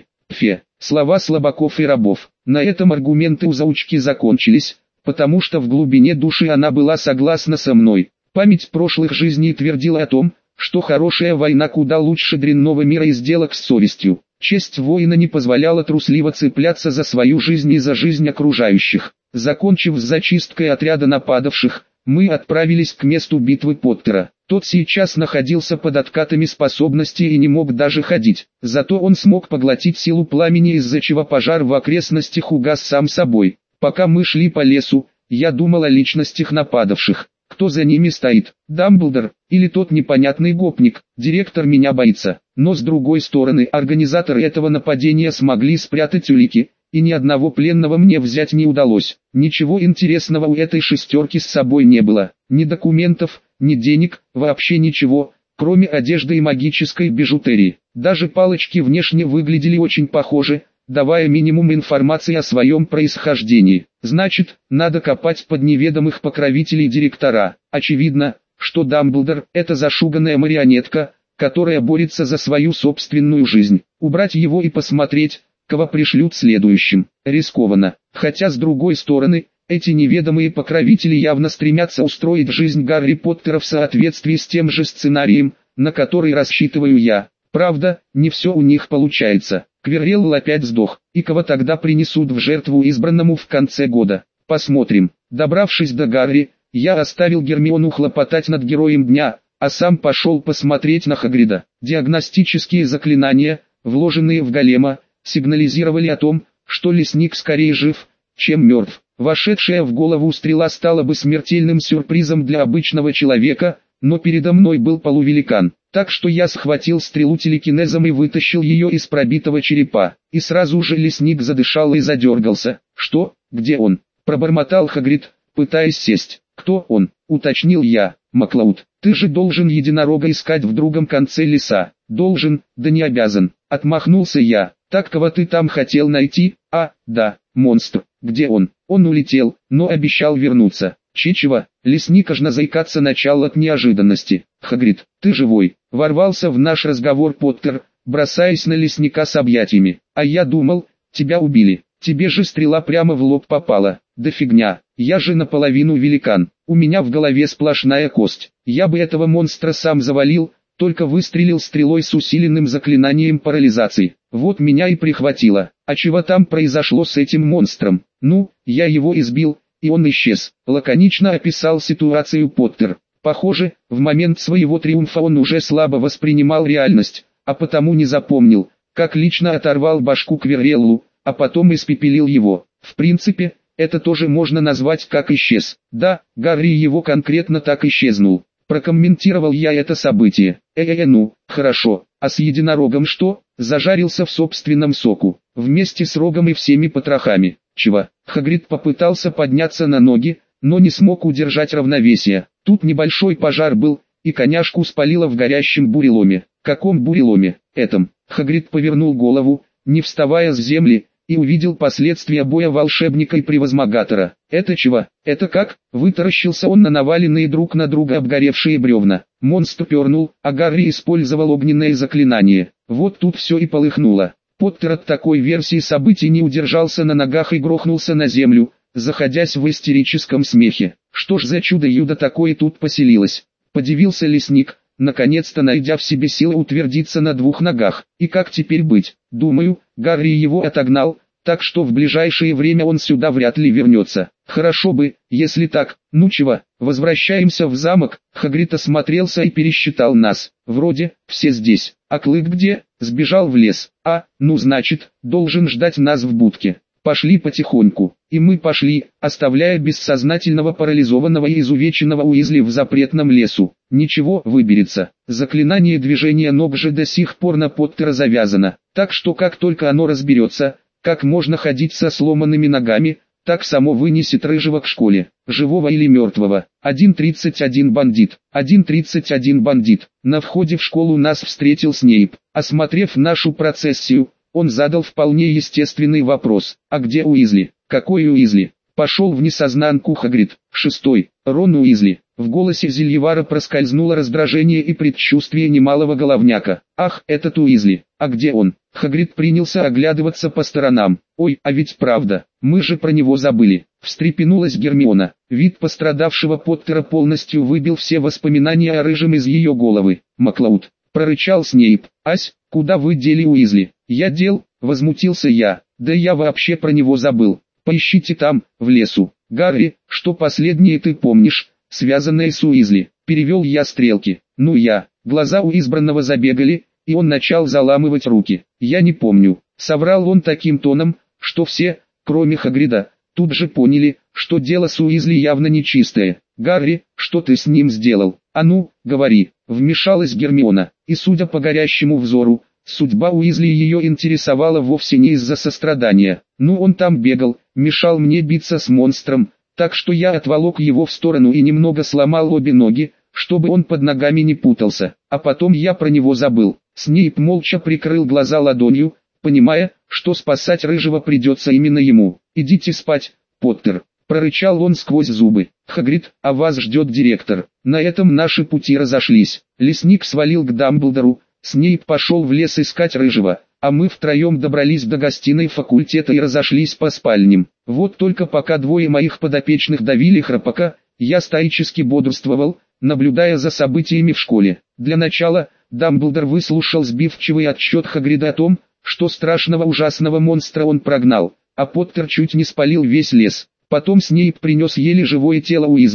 Слова слабаков и рабов. На этом аргументы у заучки закончились, потому что в глубине души она была согласна со мной. Память прошлых жизней твердила о том, что хорошая война куда лучше дрянного мира и сделок с совестью. Честь воина не позволяла трусливо цепляться за свою жизнь и за жизнь окружающих. Закончив с зачисткой отряда нападавших, мы отправились к месту битвы Поттера. Тот сейчас находился под откатами способностей и не мог даже ходить. Зато он смог поглотить силу пламени, из-за чего пожар в окрестностях угас сам собой. Пока мы шли по лесу, я думал о личностях нападавших. Кто за ними стоит? Дамблдор или тот непонятный гопник? Директор меня боится. Но с другой стороны, организаторы этого нападения смогли спрятать улики, и ни одного пленного мне взять не удалось. Ничего интересного у этой шестерки с собой не было. Ни документов, ни денег, вообще ничего, кроме одежды и магической бижутерии. Даже палочки внешне выглядели очень похоже, давая минимум информации о своем происхождении. Значит, надо копать под неведомых покровителей директора. Очевидно, что Дамблдор – это зашуганная марионетка, которая борется за свою собственную жизнь. Убрать его и посмотреть, кого пришлют следующим. Рискованно. Хотя с другой стороны, эти неведомые покровители явно стремятся устроить жизнь Гарри Поттера в соответствии с тем же сценарием, на который рассчитываю я. Правда, не все у них получается. Квиррелл опять сдох, и кого тогда принесут в жертву избранному в конце года? Посмотрим. Добравшись до Гарри, Я оставил Гермиону хлопотать над героем дня, а сам пошел посмотреть на Хагрида. Диагностические заклинания, вложенные в голема, сигнализировали о том, что лесник скорее жив, чем мертв. Вошедшая в голову стрела стала бы смертельным сюрпризом для обычного человека, но передо мной был полувеликан, так что я схватил стрелу телекинезом и вытащил ее из пробитого черепа, и сразу же лесник задышал и задергался. «Что? Где он?» – пробормотал Хагрид, пытаясь сесть. «Кто он?» – уточнил я. «Маклауд, ты же должен единорога искать в другом конце леса». «Должен, да не обязан», – отмахнулся я. «Так кого ты там хотел найти?» «А, да, монстр. Где он?» «Он улетел, но обещал вернуться». «Чичева?» Лесник аж заикаться начал от неожиданности. «Хагрид, ты живой?» Ворвался в наш разговор Поттер, бросаясь на лесника с объятиями. «А я думал, тебя убили. Тебе же стрела прямо в лоб попала». «Да фигня, я же наполовину великан. У меня в голове сплошная кость. Я бы этого монстра сам завалил, только выстрелил стрелой с усиленным заклинанием парализации. Вот меня и прихватило. А чего там произошло с этим монстром? Ну, я его избил, и он исчез». Лаконично описал ситуацию Поттер. Похоже, в момент своего триумфа он уже слабо воспринимал реальность, а потому не запомнил, как лично оторвал башку Квирреллу, а потом испепелил его. В принципе, это тоже можно назвать как исчез. Да, Гарри его конкретно так исчезнул. Прокомментировал я это событие. Ну, хорошо. А с единорогом что? Зажарился в собственном соку. Вместе с рогом и всеми потрохами. Чего? Хагрид попытался подняться на ноги, но не смог удержать равновесие. Тут небольшой пожар был, и коняшку спалило в горящем буреломе. Каком буреломе? Этом. Хагрид повернул голову, не вставая с земли, и увидел последствия боя волшебника и превозмогатора. «Это чего? Это как?» Вытаращился он на наваленные друг на друга обгоревшие бревна. Монстр пернул, а Гарри использовал огненное заклинание. Вот тут все и полыхнуло. Поттер от такой версии событий не удержался на ногах и грохнулся на землю, заходясь в истерическом смехе. «Что ж за чудо-юдо такое тут поселилось?» Подивился лесник, наконец-то найдя в себе силы утвердиться на двух ногах. «И как теперь быть? Думаю, Гарри его отогнал, так что в ближайшее время он сюда вряд ли вернется. Хорошо бы, если так. Ну чего, возвращаемся в замок». Хагрид осмотрелся и пересчитал нас. «Вроде, все здесь. А Клык где?» «Сбежал в лес». «А, ну значит, должен ждать нас в будке». «Пошли потихоньку». И мы пошли, оставляя бессознательного парализованного и изувеченного Уизли в запретном лесу. Ничего, выберется. Заклинание движения ног же до сих пор на Поттера завязано. Так что как только оно разберется, как можно ходить со сломанными ногами, так само вынесет Рыжего к школе. Живого или мертвого. 1.31 бандит. 1.31 бандит. На входе в школу нас встретил Снейп. Осмотрев нашу процессию, он задал вполне естественный вопрос. «А где Уизли?» «Какой Уизли?» Пошел в несознанку Хагрид. 6. Рон Уизли. В голосе Зельевара проскользнуло раздражение и предчувствие немалого головняка. «Ах, этот Уизли. А где он?» Хагрид принялся оглядываться по сторонам. «Ой, а ведь правда, мы же про него забыли». Встрепенулась Гермиона. Вид пострадавшего Поттера полностью выбил все воспоминания о Рыжем из ее головы. «Маклауд», прорычал Снейп. «Ась, куда вы дели Уизли?» «Я дел», возмутился я. «Да я вообще про него забыл. Поищите там, в лесу». «Гарри, что последнее ты помнишь, связанное с Уизли?» Перевел я стрелки. Глаза у избранного забегали, и он начал заламывать руки. «Я не помню», соврал он таким тоном, что все, кроме Хагрида, тут же поняли, что дело с Уизли явно нечистое. «Гарри, что ты с ним сделал? А ну, говори», вмешалась Гермиона, и судя по горящему взору, судьба Уизли ее интересовала вовсе не из-за сострадания. «Ну он там бегал, мешал мне биться с монстром, так что я отволок его в сторону и немного сломал обе ноги, чтобы он под ногами не путался, а потом я про него забыл». Снейп молча прикрыл глаза ладонью, понимая, что спасать Рыжего придется именно ему. «Идите спать, Поттер», прорычал он сквозь зубы. «Хагрид, а вас ждет директор». На этом наши пути разошлись. Лесник свалил к Дамблдору, Снейп пошел в лес искать Рыжего, а мы втроем добрались до гостиной факультета и разошлись по спальням. Вот только пока двое моих подопечных давили храпака, я стоически бодрствовал, наблюдая за событиями в школе. Для начала, Дамблдор выслушал сбивчивый отчет Хагрида о том, что страшного ужасного монстра он прогнал, а Поттер чуть не спалил весь лес. Потом Снейп принес еле живое тело Уизли,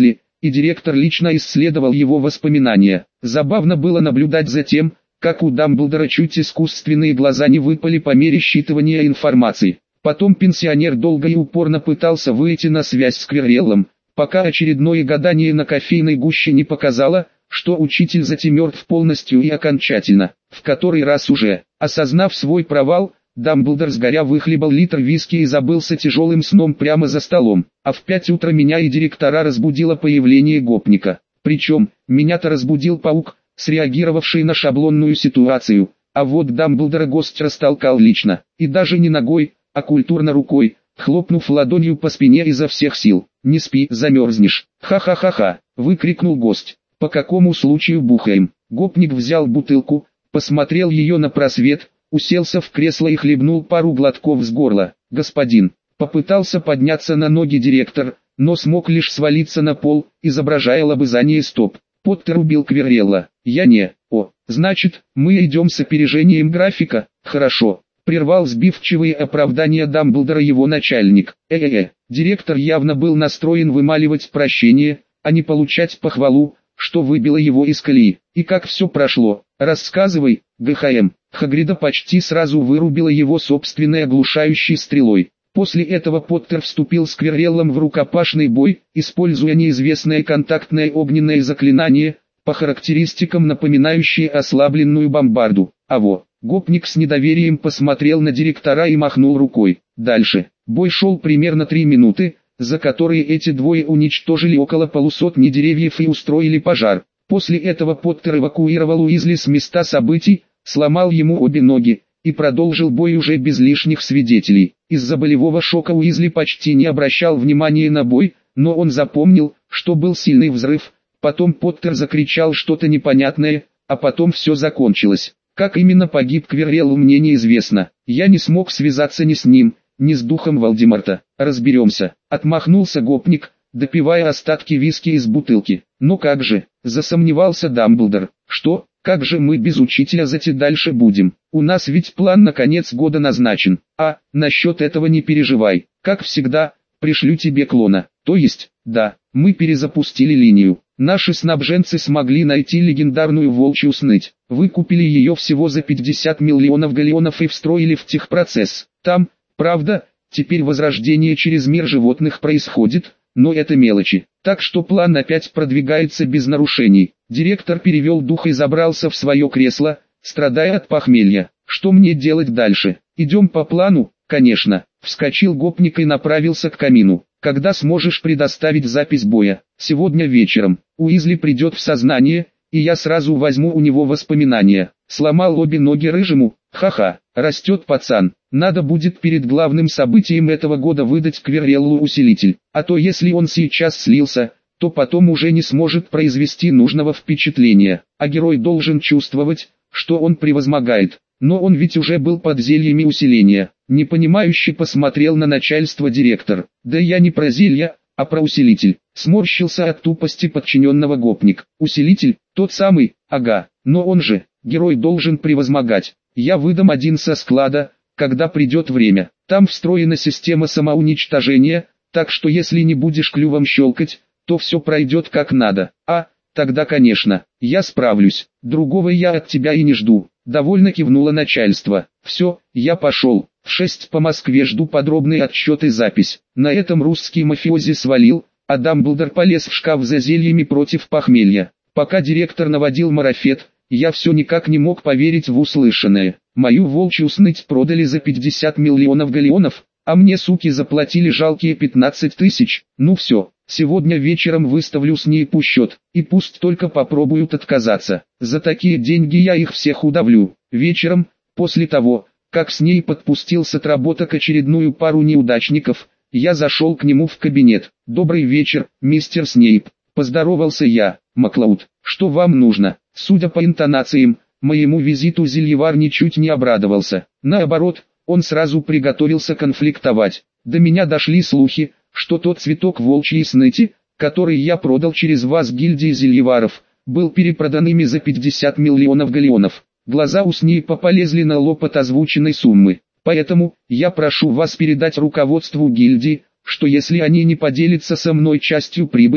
и директор лично исследовал его воспоминания. Забавно было наблюдать за тем, как у Дамблдора чуть искусственные глаза не выпали по мере считывания информации. Потом пенсионер долго и упорно пытался выйти на связь с Квирреллом, пока очередное гадание на кофейной гуще не показало, что учитель затемертв полностью и окончательно. В который раз уже, осознав свой провал, Дамблдор сгоря выхлебал литр виски и забылся тяжелым сном прямо за столом. А в 5 утра меня и директора разбудило появление гопника. Причем, меня-то разбудил паук, среагировавший на шаблонную ситуацию, а вот Дамблдора гость растолкал лично, и даже не ногой, а культурно рукой, хлопнув ладонью по спине изо всех сил. «Не спи, замерзнешь!» «Ха-ха-ха-ха!» — выкрикнул гость. «По какому случаю бухаем?» Гопник взял бутылку, посмотрел ее на просвет, уселся в кресло и хлебнул пару глотков с горла. «Господин!» Попытался подняться на ноги директор, но смог лишь свалиться на пол, изображая лобызание стоп. Поттер убил Квиррелла. «Я не...» «О, значит, мы идем с опережением графика?» «Хорошо». Прервал сбивчивые оправдания Дамблдора его начальник. Директор явно был настроен вымаливать прощение, а не получать похвалу, что выбило его из колеи. «И как все прошло? Рассказывай, ГХМ». Хагрида почти сразу вырубила его собственной оглушающей стрелой. После этого Поттер вступил с Квирреллом в рукопашный бой, используя неизвестное контактное огненное заклинание, по характеристикам напоминающее ослабленную бомбарду. Гопник с недоверием посмотрел на директора и махнул рукой. Дальше. Бой шел примерно 3 минуты, за которые эти двое уничтожили около полусотни деревьев и устроили пожар. После этого Поттер эвакуировал Уизли с места событий, сломал ему обе ноги, и продолжил бой уже без лишних свидетелей. Из-за болевого шока Уизли почти не обращал внимания на бой, но он запомнил, что был сильный взрыв, потом Поттер закричал что-то непонятное, а потом все закончилось. Как именно погиб Квиррелл, мне неизвестно. Я не смог связаться ни с ним, ни с духом Волдеморта. Разберемся. Отмахнулся гопник, допивая остатки виски из бутылки. Но как же, засомневался Дамблдор. Что, как же мы без учителя зайти дальше будем? У нас ведь план на конец года назначен. Насчет этого не переживай. Как всегда, пришлю тебе клона. То есть, да, мы перезапустили линию. Наши снабженцы смогли найти легендарную волчью сныть. Выкупили ее всего за 50 миллионов галеонов и встроили в техпроцесс. Там, правда, теперь возрождение через мир животных происходит, но это мелочи. Так что план опять продвигается без нарушений. Директор перевел дух и забрался в свое кресло, страдая от похмелья. Что мне делать дальше? Идем по плану, конечно. Вскочил гопник и направился к камину. Когда сможешь предоставить запись боя? Сегодня вечером. Уизли придет в сознание, и я сразу возьму у него воспоминания. Сломал обе ноги рыжему, ха-ха, растет пацан. Надо будет перед главным событием этого года выдать Квирреллу усилитель. А то если он сейчас слился, то потом уже не сможет произвести нужного впечатления. А герой должен чувствовать, что он превозмогает. Но он ведь уже был под зельями усиления. Непонимающе посмотрел на начальство директор. Да я не про зелья, а про усилитель. Сморщился от тупости подчиненного гопник. Усилитель, тот самый, ага, но он же, герой должен превозмогать. Я выдам один со склада, когда придет время. Там встроена система самоуничтожения, так что если не будешь клювом щелкать, то все пройдет как надо. Тогда конечно, я справлюсь. Другого я от тебя и не жду. Довольно кивнуло начальство. Все, я пошел. В 6 по Москве жду подробный отчет и запись. На этом русский мафиози свалил, а Дамблдор полез в шкаф за зельями против похмелья. Пока директор наводил марафет, я все никак не мог поверить в услышанное. Мою волчью сныть продали за 50 миллионов галеонов, а мне суки заплатили жалкие 15 тысяч. Ну все, сегодня вечером выставлю с ней счет, и пусть только попробуют отказаться. За такие деньги я их всех удавлю. Вечером, после того, как с ней подпустил с отработок очередную пару неудачников, я зашел к нему в кабинет. «Добрый вечер, мистер Снейп», — поздоровался я. «Маклауд, что вам нужно?» Судя по интонациям, моему визиту зельевар ничуть не обрадовался. Наоборот, он сразу приготовился конфликтовать. До меня дошли слухи, что тот цветок волчьей сныти, который я продал через вас гильдии зельеваров, был перепродан ими за 50 миллионов галеонов. Глаза у Снейпа полезли на лоб от озвученной суммы. Поэтому, я прошу вас передать руководству гильдии, что если они не поделятся со мной частью прибыли,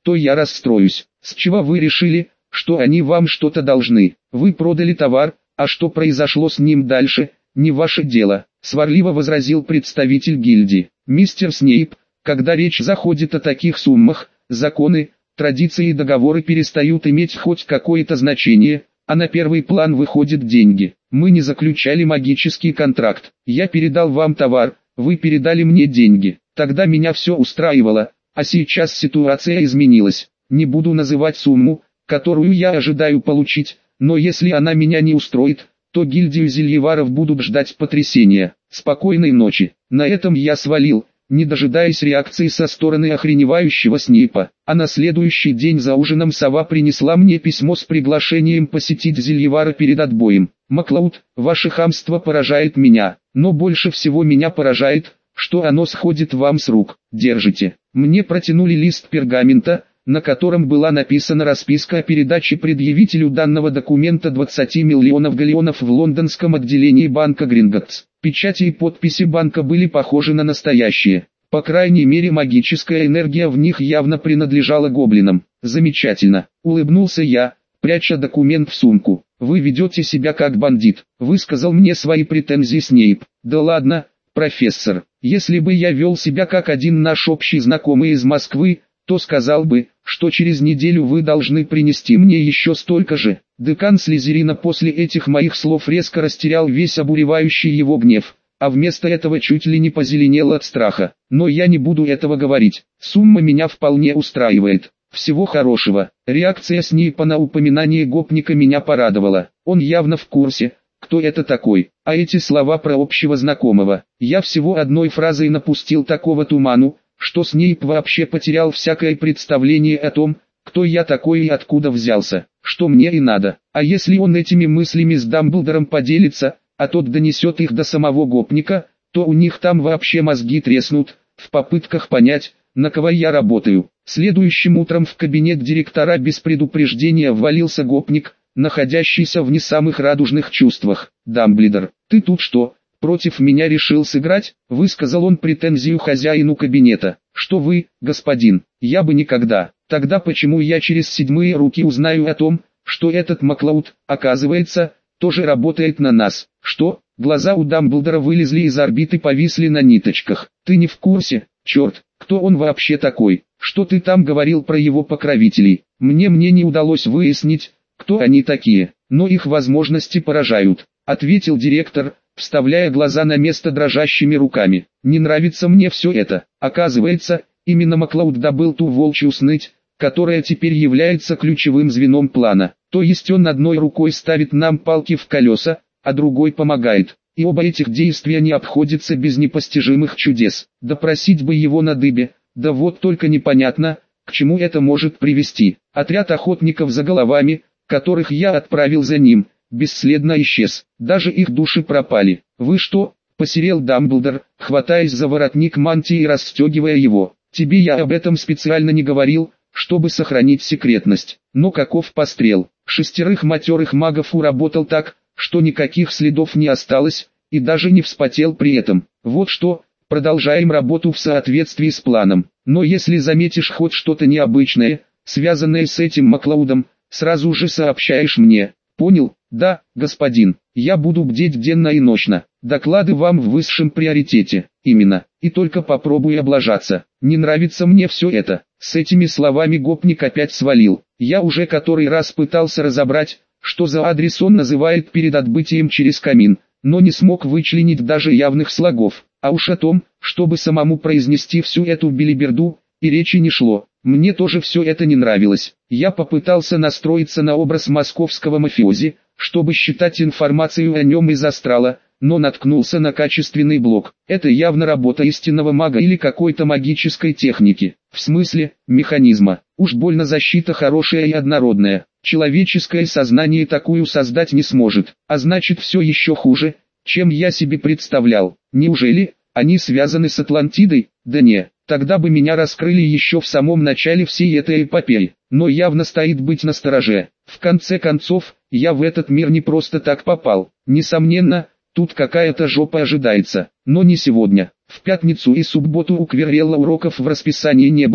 то я расстроюсь. С чего вы решили, что они вам что-то должны? Вы продали товар, а что произошло с ним дальше, не ваше дело, сварливо возразил представитель гильдии. Мистер Снейп, когда речь заходит о таких суммах, законы, традиции и договоры перестают иметь хоть какое-то значение, а на первый план выходят деньги. Мы не заключали магический контракт. Я передал вам товар, вы передали мне деньги. Тогда меня все устраивало, а сейчас ситуация изменилась. Не буду называть сумму, которую я ожидаю получить, но если она меня не устроит, то гильдию зельеваров будут ждать потрясения. Спокойной ночи. На этом я свалил, не дожидаясь реакции со стороны охреневающего Снейпа. А на следующий день за ужином сова принесла мне письмо с приглашением посетить зельевара перед отбоем. Маклауд, ваше хамство поражает меня, но больше всего меня поражает, что оно сходит вам с рук. Держите. Мне протянули лист пергамента, на котором была написана расписка о передаче предъявителю данного документа 20 миллионов галеонов в лондонском отделении банка Гринготтс. Печати и подписи банка были похожи на настоящие. По крайней мере, магическая энергия в них явно принадлежала гоблинам. Замечательно, улыбнулся я, пряча документ в сумку. Вы ведете себя как бандит, высказал мне свои претензии Снейп. Да ладно, профессор, если бы я вел себя как один наш общий знакомый из Москвы, то сказал бы, что через неделю вы должны принести мне еще столько же. Декан Слизерина после этих моих слов резко растерял весь обуревающий его гнев, а вместо этого чуть ли не позеленел от страха. Но я не буду этого говорить, сумма меня вполне устраивает. Всего хорошего. Реакция Снейпа на упоминание гопника меня порадовала. Он явно в курсе, кто это такой. А эти слова про общего знакомого. Я всего одной фразой напустил такого туману, что Снейп вообще потерял всякое представление о том, кто я такой и откуда взялся, что мне и надо. А если он этими мыслями с Дамблдором поделится, а тот донесет их до самого гопника, то у них там вообще мозги треснут, в попытках понять, на кого я работаю. Следующим утром в кабинет директора без предупреждения ввалился гопник, находящийся в не самых радужных чувствах. «Дамблдор, ты тут что, против меня решил сыграть?» — высказал он претензию хозяину кабинета. «Что вы, господин, я бы никогда. Тогда почему я через седьмые руки узнаю о том, что этот Маклауд, оказывается, тоже работает на нас?» «Что?» Глаза у Дамблдора вылезли из орбиты, повисли на ниточках. «Ты не в курсе? Черт, кто он вообще такой? Что ты там говорил про его покровителей?» Мне не удалось выяснить, кто они такие, но их возможности поражают», — ответил директор, вставляя глаза на место дрожащими руками. «Не нравится мне все это. Оказывается, именно Маклауд добыл ту волчью сныть, которая теперь является ключевым звеном плана. То есть он одной рукой ставит нам палки в колеса, а другой помогает. И оба этих действия не обходятся без непостижимых чудес. Допросить бы его на дыбе, да вот только непонятно, к чему это может привести. Отряд охотников за головами, которых я отправил за ним, бесследно исчез. Даже их души пропали. «Вы что?» — посерел Дамблдор, хватаясь за воротник мантии и расстегивая его. «Тебе я об этом специально не говорил, чтобы сохранить секретность. Но каков пострел? 6 матерых магов уработал так, что никаких следов не осталось, и даже не вспотел при этом. Вот что, продолжаем работу в соответствии с планом. Но если заметишь хоть что-то необычное, связанное с этим Маклаудом, сразу же сообщаешь мне. Понял?» «Да, господин, я буду бдеть денно и ночно. Доклады вам в высшем приоритете». «Именно, и только попробуй облажаться. Не нравится мне все это». С этими словами гопник опять свалил. Я уже который раз пытался разобрать, что за адрес он называет перед отбытием через камин, но не смог вычленить даже явных слогов. А уж о том, чтобы самому произнести всю эту белиберду, и речи не шло. Мне тоже все это не нравилось. Я попытался настроиться на образ московского мафиози, чтобы считать информацию о нем из астрала, но наткнулся на качественный блок. Это явно работа истинного мага или какой-то магической техники. В смысле, механизма. Уж больно защита хорошая и однородная. Человеческое сознание такую создать не сможет, а значит все еще хуже, чем я себе представлял. Неужели они связаны с Атлантидой? Да не, тогда бы меня раскрыли еще в самом начале всей этой эпопеи. Но явно стоит быть настороже. В конце концов, я в этот мир не просто так попал. Несомненно, тут какая-то жопа ожидается, но не сегодня. В пятницу и субботу у Кверрелла уроков в расписании не было,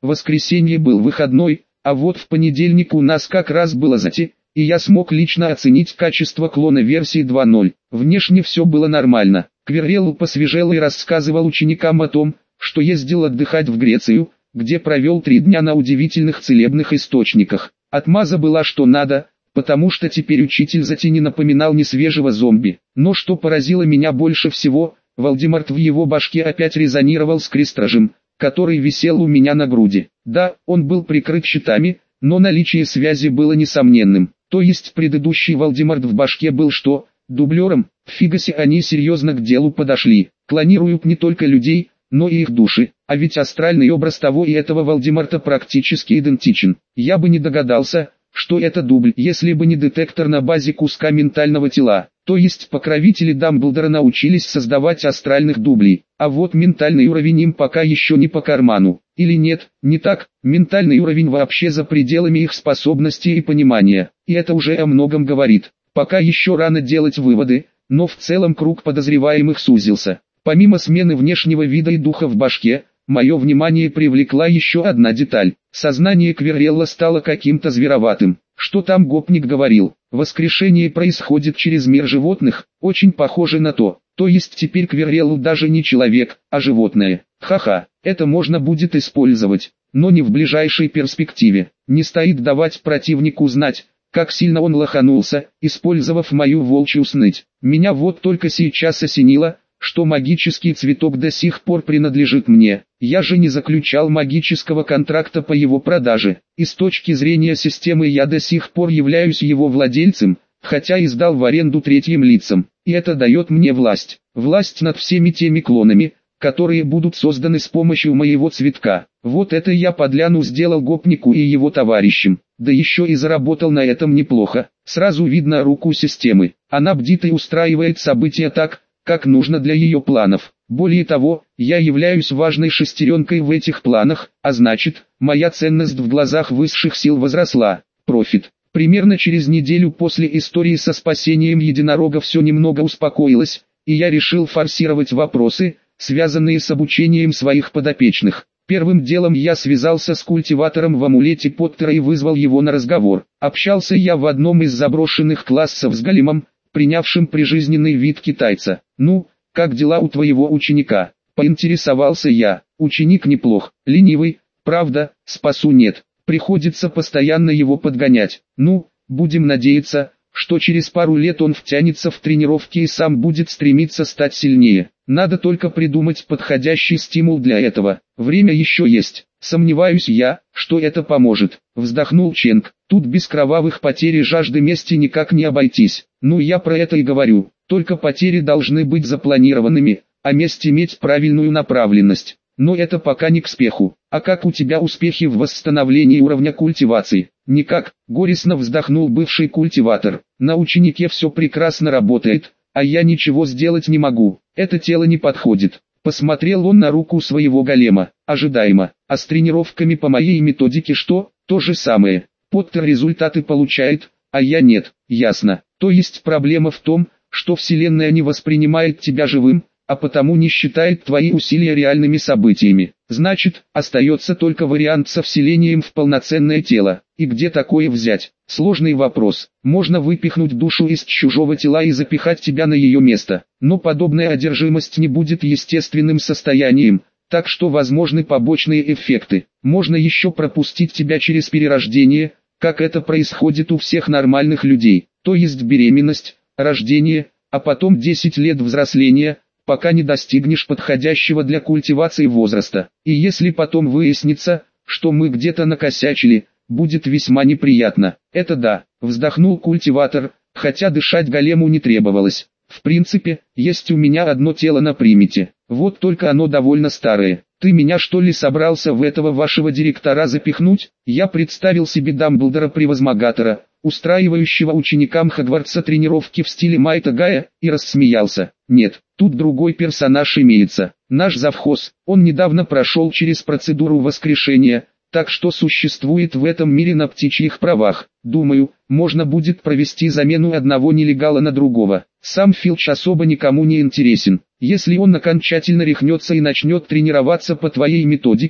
воскресенье был выходной, а вот в понедельник у нас как раз было ЗАТИ, и я смог лично оценить качество клона версии 2.0. Внешне все было нормально. Квиррелл посвежел и рассказывал ученикам о том, что ездил отдыхать в Грецию, где провел 3 дня на удивительных целебных источниках. Отмаза была что надо, потому что теперь учитель ЗАТИ не напоминал ни свежего зомби. Но что поразило меня больше всего, Волдеморт в его башке опять резонировал с крестражем, который висел у меня на груди. Да, он был прикрыт щитами, но наличие связи было несомненным. То есть предыдущий Волдеморт в башке был что? Дублером? Фигасе они серьезно к делу подошли. Клонируют не только людей, но и их души. А ведь астральный образ того и этого Волдеморта практически идентичен. Я бы не догадался, что это дубль, если бы не детектор на базе куска ментального тела. То есть покровители Дамблдора научились создавать астральных дублей, а вот ментальный уровень им пока еще не по карману. Или нет, не так, ментальный уровень вообще за пределами их способностей и понимания, и это уже о многом говорит. Пока еще рано делать выводы, но в целом круг подозреваемых сузился. Помимо смены внешнего вида и духа в башке, мое внимание привлекла еще одна деталь. Сознание Квиррелла стало каким-то звероватым. Что там гопник говорил? Воскрешение происходит через мир животных, очень похоже на то. То есть теперь Квиррелл даже не человек, а животное. Ха-ха, это можно будет использовать, но не в ближайшей перспективе. Не стоит давать противнику знать, как сильно он лоханулся, использовав мою волчью сныть. Меня вот только сейчас осенило, что магический цветок до сих пор принадлежит мне. Я же не заключал магического контракта по его продаже, и с точки зрения системы я до сих пор являюсь его владельцем, хотя и сдал в аренду третьим лицам. И это дает мне власть. Власть над всеми теми клонами, которые будут созданы с помощью моего цветка. Вот это я подляну сделал гопнику и его товарищам. Да еще и заработал на этом неплохо. Сразу видно руку системы. Она бдит и устраивает события так, как нужно для ее планов. Более того, я являюсь важной шестеренкой в этих планах, а значит, моя ценность в глазах высших сил возросла. Профит. Примерно через неделю после истории со спасением единорога все немного успокоилось, и я решил форсировать вопросы, связанные с обучением своих подопечных. Первым делом я связался с культиватором в амулете Поттера и вызвал его на разговор. Общался я в одном из заброшенных классов с големом, принявшим прижизненный вид китайца. «Ну, как дела у твоего ученика?» – поинтересовался я. Ученик неплох, ленивый, правда, спасу нет. Приходится постоянно его подгонять. Ну, будем надеяться, что через пару лет он втянется в тренировки и сам будет стремиться стать сильнее. Надо только придумать подходящий стимул для этого. Время еще есть. Сомневаюсь я, что это поможет. Вздохнул Ченг. Тут без кровавых потерь и жажды мести никак не обойтись. Ну я про это и говорю. Только потери должны быть запланированными, а месть иметь правильную направленность. Но это пока не к спеху. А как у тебя успехи в восстановлении уровня культивации? Никак, горестно вздохнул бывший культиватор. На ученике все прекрасно работает, а я ничего сделать не могу. Это тело не подходит. Посмотрел он на руку своего голема. Ожидаемо. А с тренировками по моей методике что? То же самое. Поттер результаты получает, а я нет. Ясно. То есть проблема в том, что Вселенная не воспринимает тебя живым, а потому не считает твои усилия реальными событиями. Значит, остается только вариант со вселением в полноценное тело. И где такое взять? Сложный вопрос. Можно выпихнуть душу из чужого тела и запихать тебя на ее место. Но подобная одержимость не будет естественным состоянием, так что возможны побочные эффекты. Можно еще пропустить тебя через перерождение, как это происходит у всех нормальных людей. То есть беременность, рождение, а потом 10 лет взросления, пока не достигнешь подходящего для культивации возраста. И если потом выяснится, что мы где-то накосячили, будет весьма неприятно. Это да, вздохнул культиватор, хотя дышать голему не требовалось. В принципе, есть у меня одно тело на примете, вот только оно довольно старое. Ты меня что ли собрался в этого вашего директора запихнуть? Я представил себе Дамблдора-превозмогатора, устраивающего ученикам Хогвартса тренировки в стиле Майта Гая, и рассмеялся. Нет, тут другой персонаж имеется. Наш завхоз, он недавно прошел через процедуру воскрешения, так что существует в этом мире на птичьих правах. Думаю, можно будет провести замену одного нелегала на другого. Сам Филч особо никому не интересен. Если он окончательно рехнется и начнет тренироваться по твоей методике,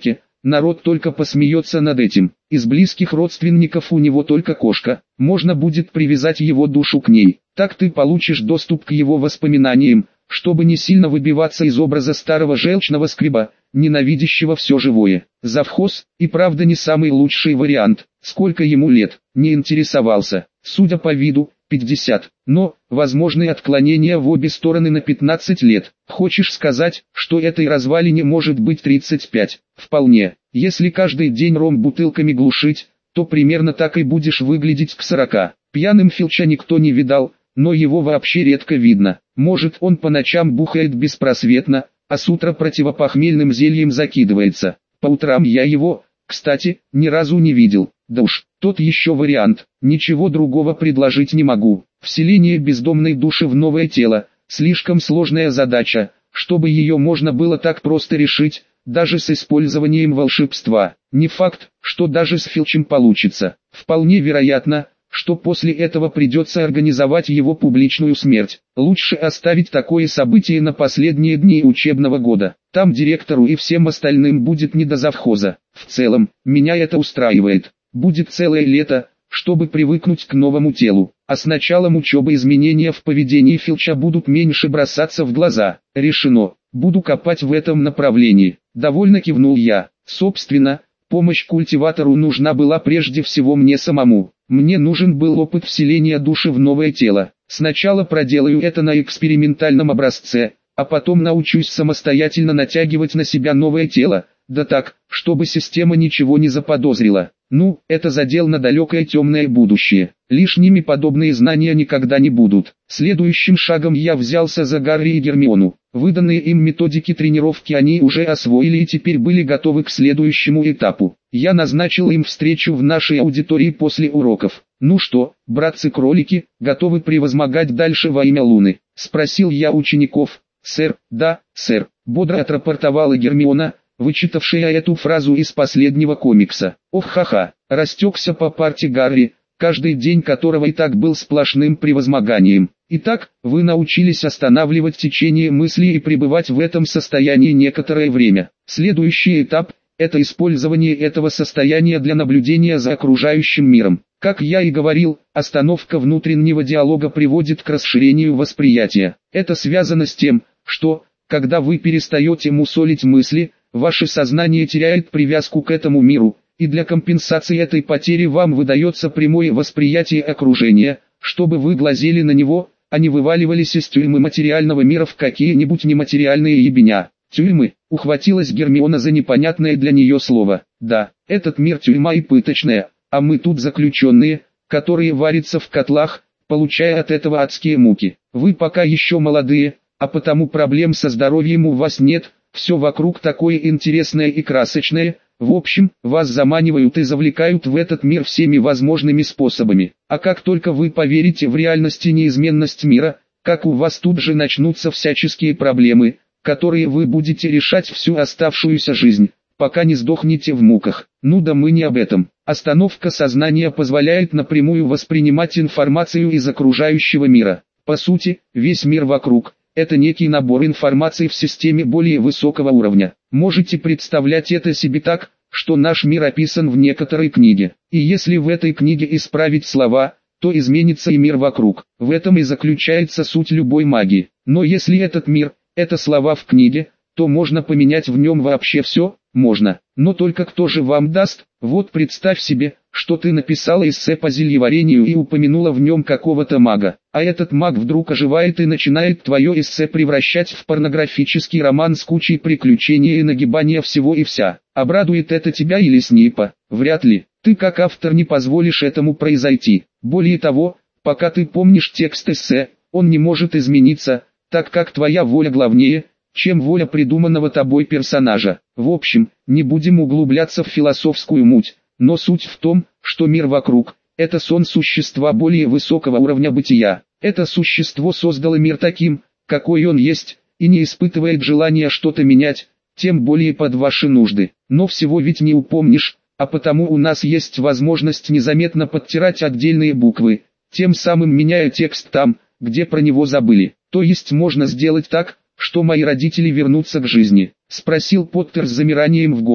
народ только посмеется над этим. Из близких родственников у него только кошка, можно будет привязать его душу к ней. Так ты получишь доступ к его воспоминаниям, чтобы не сильно выбиваться из образа старого желчного скреба, ненавидящего все живое. Завхоз, и правда не самый лучший вариант. Сколько ему лет, не интересовался. Судя по виду, 50, но, возможны отклонения в обе стороны на 15 лет. Хочешь сказать, что этой развалине может быть 35? Вполне. Если каждый день ром бутылками глушить, то примерно так и будешь выглядеть к 40. Пьяным Филча никто не видал, но его вообще редко видно. Может, он по ночам бухает беспросветно, а с утра противопохмельным зельем закидывается. По утрам я его, кстати, ни разу не видел. Да уж, тот еще вариант. Ничего другого предложить не могу. Вселение бездомной души в новое тело – слишком сложная задача, чтобы ее можно было так просто решить, даже с использованием волшебства. Не факт, что даже с Филчем получится. Вполне вероятно, что после этого придется организовать его публичную смерть. Лучше оставить такое событие на последние дни учебного года. Там директору и всем остальным будет не до завхоза. В целом, меня это устраивает. Будет целое лето, чтобы привыкнуть к новому телу. А с началом учебы изменения в поведении Филча будут меньше бросаться в глаза. Решено. Буду копать в этом направлении. Довольно кивнул я. Собственно, помощь культиватору нужна была прежде всего мне самому. Мне нужен был опыт вселения души в новое тело. Сначала проделаю это на экспериментальном образце, а потом научусь самостоятельно натягивать на себя новое тело, да так, чтобы система ничего не заподозрила. Ну, это задел на далекое темное будущее. Лишними подобные знания никогда не будут. Следующим шагом я взялся за Гарри и Гермиону. Выданные им методики тренировки они уже освоили и теперь были готовы к следующему этапу. Я назначил им встречу в нашей аудитории после уроков. «Ну что, братцы-кролики, готовы превозмогать дальше во имя Луны?» – спросил я учеников. «Сэр, да, сэр», – бодро отрапортовала Гермиона, вычитавшая эту фразу из последнего комикса. «Ох, ха-ха!» – растекся по парте Гарри, каждый день которого и так был сплошным превозмоганием. «Итак, вы научились останавливать течение мыслей и пребывать в этом состоянии некоторое время. Следующий этап – это использование этого состояния для наблюдения за окружающим миром. Как я и говорил, остановка внутреннего диалога приводит к расширению восприятия. Это связано с тем, что, когда вы перестаете мусолить мысли, ваше сознание теряет привязку к этому миру, и для компенсации этой потери вам выдается прямое восприятие окружения, чтобы вы глазели на него, а не вываливались из тюрьмы материального мира в какие-нибудь нематериальные ебеня. Тюрьмы, ухватилась Гермиона за непонятное для нее слово. Да, этот мир тюрьма и пыточная, а мы тут заключенные, которые варятся в котлах, получая от этого адские муки. Вы пока еще молодые, а потому проблем со здоровьем у вас нет, все вокруг такое интересное и красочное. В общем, вас заманивают и завлекают в этот мир всеми возможными способами. А как только вы поверите в реальность и неизменность мира, как у вас тут же начнутся всяческие проблемы, которые вы будете решать всю оставшуюся жизнь, пока не сдохнете в муках. Ну да мы не об этом. Остановка сознания позволяет напрямую воспринимать информацию из окружающего мира. По сути, весь мир вокруг – это некий набор информации в системе более высокого уровня. Можете представлять это себе так, что наш мир описан в некоторой книге. И если в этой книге исправить слова, то изменится и мир вокруг. В этом и заключается суть любой магии. Но если этот мир – это слова в книге, то можно поменять в нем вообще все. Можно, но только кто же вам даст? Вот представь себе, что ты написала эссе по зельеварению и упомянула в нем какого-то мага, а этот маг вдруг оживает и начинает твое эссе превращать в порнографический роман с кучей приключений и нагибания всего и вся. Обрадует это тебя или Снейпа? Вряд ли. Ты как автор не позволишь этому произойти. Более того, пока ты помнишь текст эссе, он не может измениться, так как твоя воля главнее, чем воля придуманного тобой персонажа. В общем, не будем углубляться в философскую муть, но суть в том, что мир вокруг – это сон существа более высокого уровня бытия. Это существо создало мир таким, какой он есть, и не испытывает желания что-то менять, тем более под ваши нужды. Но всего ведь не упомнишь, а потому у нас есть возможность незаметно подтирать отдельные буквы, тем самым меняя текст там, где про него забыли. То есть можно сделать так, что мои родители вернутся к жизни? — спросил Поттер с замиранием в голосе.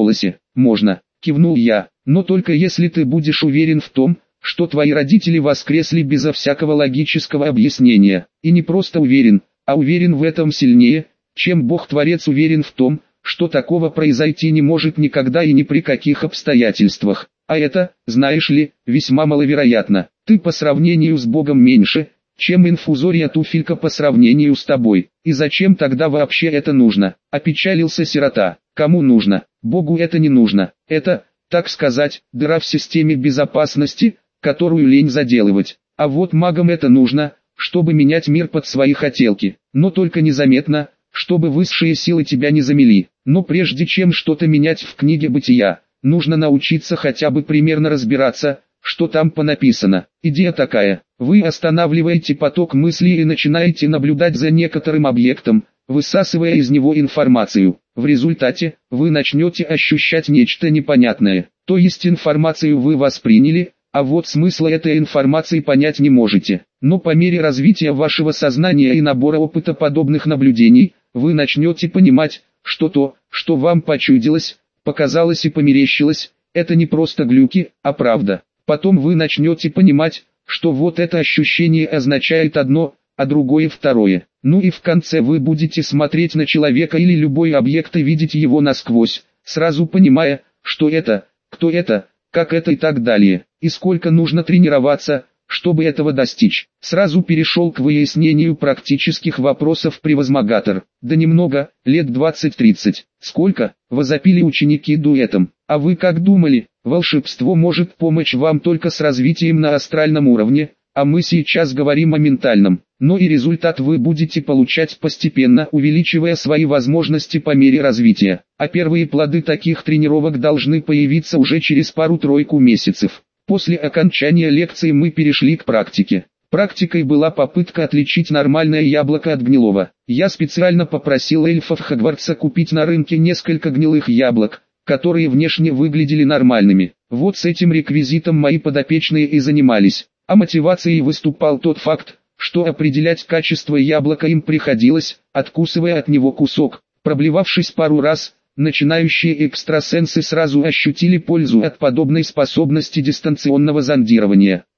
можно, кивнул я, но только если ты будешь уверен в том, что твои родители воскресли безо всякого логического объяснения. И не просто уверен, а уверен в этом сильнее, чем Бог-творец уверен в том, что такого произойти не может никогда и ни при каких обстоятельствах. А это, знаешь ли, весьма маловероятно. Ты по сравнению с Богом меньше, чем инфузория туфелька по сравнению с тобой. И зачем тогда вообще это нужно? Опечалился сирота. Кому нужно? Богу это не нужно. Это, так сказать, дыра в системе безопасности, которую лень заделывать. А вот магам это нужно, чтобы менять мир под свои хотелки. Но только незаметно, чтобы высшие силы тебя не замели. Но прежде чем что-то менять в книге бытия, нужно научиться хотя бы примерно разбираться, что там понаписано. Идея такая: вы останавливаете поток мыслей и начинаете наблюдать за некоторым объектом, высасывая из него информацию. В результате, вы начнете ощущать нечто непонятное. То есть информацию вы восприняли, а вот смысла этой информации понять не можете. Но по мере развития вашего сознания и набора опыта подобных наблюдений, вы начнете понимать, что то, что вам почудилось, показалось и померещилось, это не просто глюки, а правда. Потом вы начнете понимать, что вот это ощущение означает одно, а другое второе. Ну и в конце вы будете смотреть на человека или любой объект и видеть его насквозь, сразу понимая, что это, кто это, как это и так далее. И сколько нужно тренироваться, чтобы этого достичь. Сразу перешел к выяснению практических вопросов превозмогатор. Да немного, лет 20-30. Сколько? Возопили ученики дуэтом. А вы как думали? Волшебство может помочь вам только с развитием на астральном уровне, а мы сейчас говорим о ментальном. Но и результат вы будете получать постепенно, увеличивая свои возможности по мере развития. А первые плоды таких тренировок должны появиться уже через пару-тройку месяцев. После окончания лекции мы перешли к практике. Практикой была попытка отличить нормальное яблоко от гнилого. Я специально попросил эльфов Хогвартса купить на рынке несколько гнилых яблок, которые внешне выглядели нормальными. Вот с этим реквизитом мои подопечные и занимались. А мотивацией выступал тот факт, что определять качество яблока им приходилось, откусывая от него кусок. Проблевавшись пару раз, начинающие экстрасенсы сразу ощутили пользу от подобной способности дистанционного зондирования.